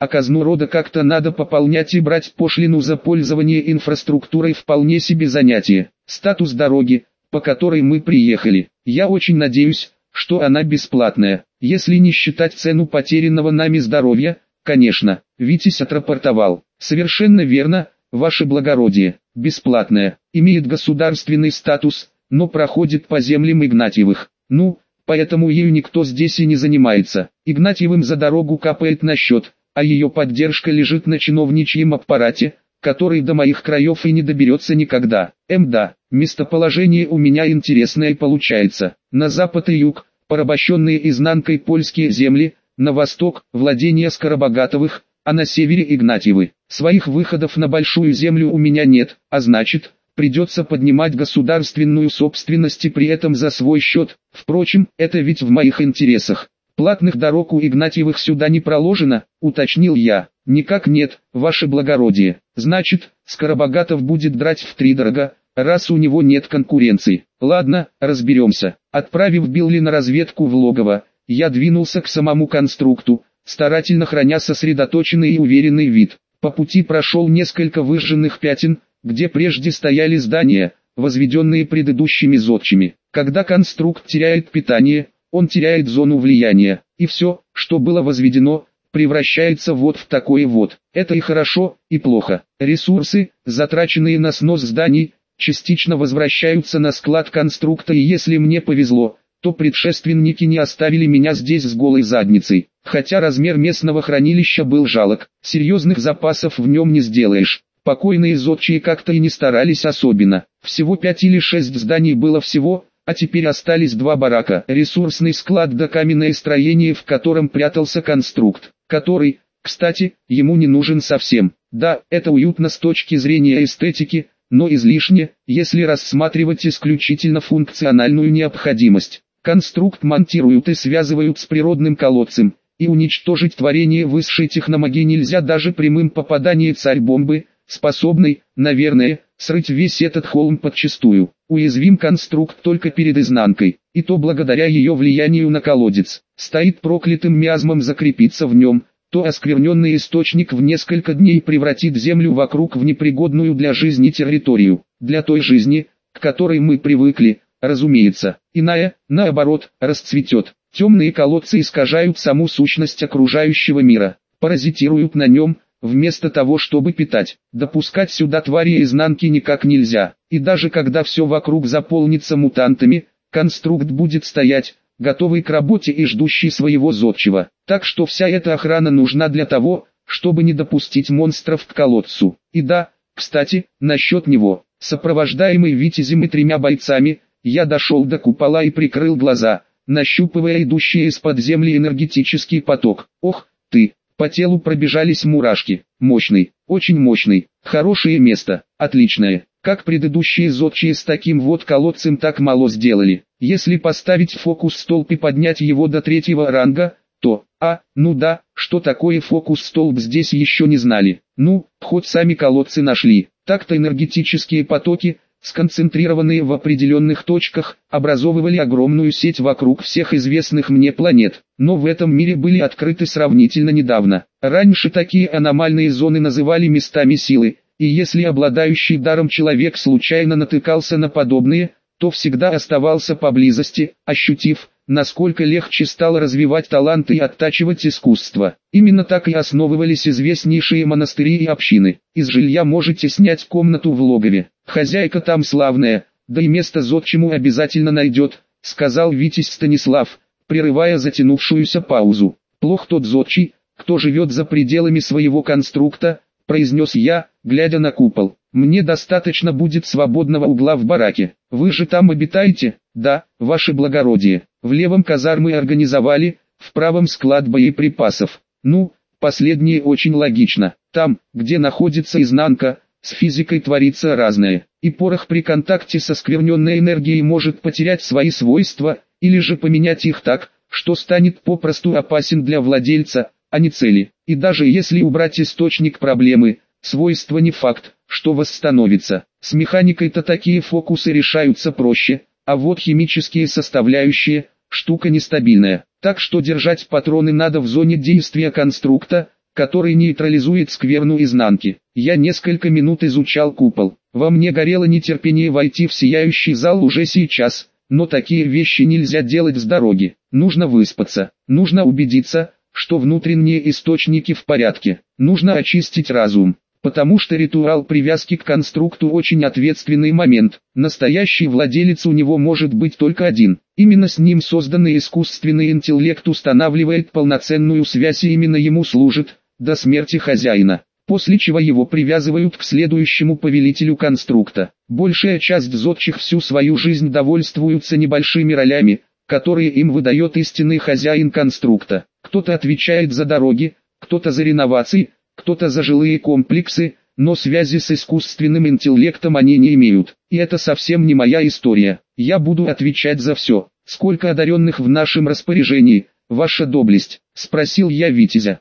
а казну рода как-то надо пополнять, и брать пошлину за пользование инфраструктурой вполне себе занятие. Статус дороги, по которой мы приехали. Я очень надеюсь, что она бесплатная, если не считать цену потерянного нами здоровья, конечно. Витязь отрапортовал. Совершенно верно, ваше благородие, бесплатная, имеет государственный статус, но проходит по землям Игнатьевых. Ну, поэтому ею никто здесь и не занимается. Игнатьевым за дорогу капает на счет, а ее поддержка лежит на чиновничьем аппарате, который до моих краев и не доберется никогда. Да, местоположение у меня интересное получается. На запад и юг, порабощенные изнанкой польские земли, на восток, владения Скоробогатовых, а на севере Игнатьевы. Своих выходов на большую землю у меня нет, а значит, придется поднимать государственную собственность и при этом за свой счет. Впрочем, это ведь в моих интересах. Платных дорог у Игнатьевых сюда не проложено, уточнил я. Никак нет, ваше благородие. Значит, Скоробогатов будет драть втридорога, раз у него нет конкуренции. Ладно, разберемся. Отправив Билли на разведку в логово, я двинулся к самому конструкту, старательно храня сосредоточенный и уверенный вид. По пути прошел несколько выжженных пятен, где прежде стояли здания, возведенные предыдущими зодчими. Когда конструкт теряет питание, он теряет зону влияния, и все, что было возведено, превращается вот в такое вот. Это и хорошо, и плохо. Ресурсы, затраченные на снос зданий, частично возвращаются на склад конструкта, и если мне повезло, то предшественники не оставили меня здесь с голой задницей. Хотя размер местного хранилища был жалок, серьезных запасов в нем не сделаешь. Покойные зодчие как-то и не старались особенно. Всего 5 или 6 зданий было всего, а теперь остались 2 барака, ресурсный склад да каменное строение, в котором прятался конструкт, который, кстати, ему не нужен совсем. Да, это уютно с точки зрения эстетики, но излишне, если рассматривать исключительно функциональную необходимость. Конструкт монтируют и связывают с природным колодцем, и уничтожить творение высшей техномагии нельзя даже прямым попаданием царь-бомбы, способной, наверное, срыть весь этот холм подчистую. Уязвим конструкт только перед изнанкой, и то благодаря ее влиянию на колодец. Стоит проклятым миазмом закрепиться в нем, то оскверненный источник в несколько дней превратит землю вокруг в непригодную для жизни территорию. Для той жизни, к которой мы привыкли, разумеется, иная, наоборот, расцветет. Темные колодцы искажают саму сущность окружающего мира, паразитируют на нем, вместо того чтобы питать. Допускать сюда твари изнанки никак нельзя, и даже когда все вокруг заполнится мутантами, конструкт будет стоять, готовый к работе и ждущий своего зодчего. Так что вся эта охрана нужна для того, чтобы не допустить монстров к колодцу. И да, кстати, насчет него. Сопровождаемый Витязем и 3 бойцами, я дошел до купола и прикрыл глаза, нащупывая идущий из-под земли энергетический поток. Ох, ты! По телу пробежались мурашки. Мощный, очень мощный, хорошее место, отличное. Как предыдущие зодчие с таким вот колодцем так мало сделали. Если поставить фокус-столб и поднять его до 3-го ранга, то, ну да, что такое фокус-столб здесь еще не знали. Ну, хоть сами колодцы нашли. Так-то энергетические потоки, сконцентрированные в определенных точках, образовывали огромную сеть вокруг всех известных мне планет, но в этом мире были открыты сравнительно недавно. Раньше такие аномальные зоны называли местами силы, и если обладающий даром человек случайно натыкался на подобные, то всегда оставался поблизости, ощутив, насколько легче стало развивать таланты и оттачивать искусство. Именно так и основывались известнейшие монастыри и общины. Из жилья можете снять комнату в логове. Хозяйка там славная, да и место зодчему обязательно найдет, сказал Витязь Станислав, прерывая затянувшуюся паузу. Плох тот зодчий, кто живет за пределами своего конструкта, произнес я, глядя на купол. Мне достаточно будет свободного угла в бараке. Вы же там обитаете? Да, ваше благородие. В левом казармы организовали, в правом склад боеприпасов. Ну, последнее очень логично. Там, где находится изнанка, с физикой творится разное. И порох при контакте со оскверненной энергией может потерять свои свойства, или же поменять их так, что станет попросту опасен для владельца, а не цели. И даже если убрать источник проблемы, свойства не факт, что восстановится. С механикой-то такие фокусы решаются проще, а вот химические составляющие – штука нестабильная. Так что держать патроны надо в зоне действия конструкта, который нейтрализует скверну изнанки. Я несколько минут изучал купол. Во мне горело нетерпение войти в сияющий зал уже сейчас, но такие вещи нельзя делать с дороги. Нужно выспаться, нужно убедиться, что внутренние источники в порядке. Нужно очистить разум, потому что ритуал привязки к конструкту очень ответственный момент. Настоящий владелец у него может быть только один. Именно с ним созданный искусственный интеллект устанавливает полноценную связь и именно ему служит, до смерти хозяина. После чего его привязывают к следующему повелителю конструкта. Большая часть зодчих всю свою жизнь довольствуются небольшими ролями, которые им выдает истинный хозяин конструкта. Кто-то отвечает за дороги, кто-то за реновации, кто-то за жилые комплексы, но связи с искусственным интеллектом они не имеют. И это совсем не моя история. Я буду отвечать за все. Сколько одаренных в нашем распоряжении, ваша доблесть? Спросил я Витязя.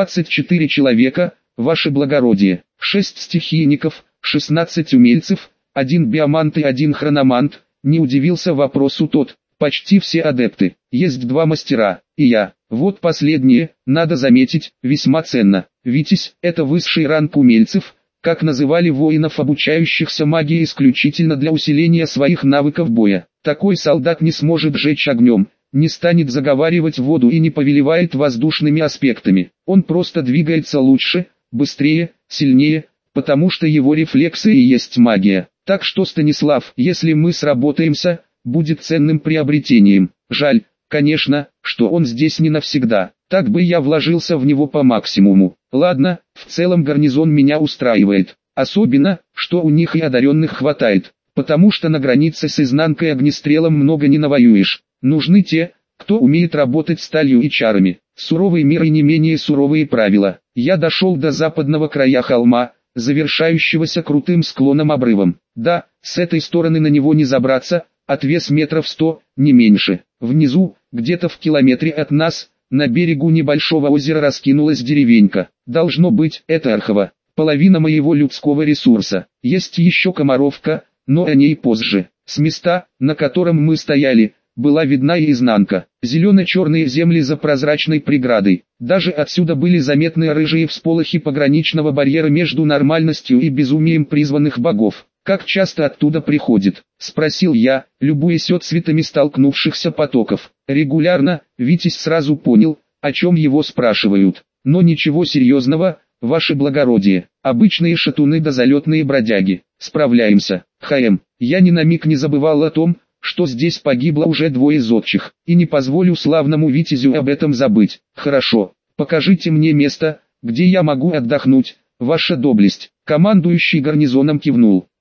24 человека, ваше благородие. 6 стихийников, 16 умельцев, 1 биомант и 1 хрономант. Не удивился вопросу тот. Почти все адепты. Есть 2 мастера, и я. Вот последнее, надо заметить, весьма ценно. Витязь – это высший ранг умельцев, как называли воинов, обучающихся магии исключительно для усиления своих навыков боя. Такой солдат не сможет жечь огнем, не станет заговаривать воду и не повелевает воздушными аспектами. Он просто двигается лучше, быстрее, сильнее, потому что его рефлексы и есть магия. Так что, Станислав, если мы сработаемся, будет ценным приобретением. Жаль, конечно, что он здесь не навсегда. Так бы я вложился в него по максимуму. Ладно, в целом гарнизон меня устраивает. Особенно, что у них и одаренных хватает. Потому что на границе с изнанкой огнестрелом много не навоюешь. Нужны те, кто умеет работать сталью и чарами. Суровый мир и не менее суровые правила. Я дошел до западного края холма, завершающегося крутым склоном обрывом. Да, с этой стороны на него не забраться, отвес метров 100, не меньше. Внизу, где-то в километре от нас, на берегу небольшого озера раскинулась деревенька. Должно быть, это Архово. Половина моего людского ресурса. Есть еще Комаровка, но о ней позже. С места, на котором мы стояли, была видна и изнанка. Зелено-черные земли за прозрачной преградой. Даже отсюда были заметны рыжие всполохи пограничного барьера между нормальностью и безумием призванных богов. «Как часто оттуда приходит?» – спросил я, любуясь отцветами столкнувшихся потоков. «Регулярно», Витязь сразу понял, о чем его спрашивают. «Но ничего серьезного, ваше благородие, обычные шатуны да залетные бродяги. Справляемся». Я ни на миг не забывал о том, что здесь погибло уже 2 зодчих, и не позволю славному Витязю об этом забыть. «Хорошо, покажите мне место, где я могу отдохнуть, ваша доблесть». Командующий гарнизоном кивнул.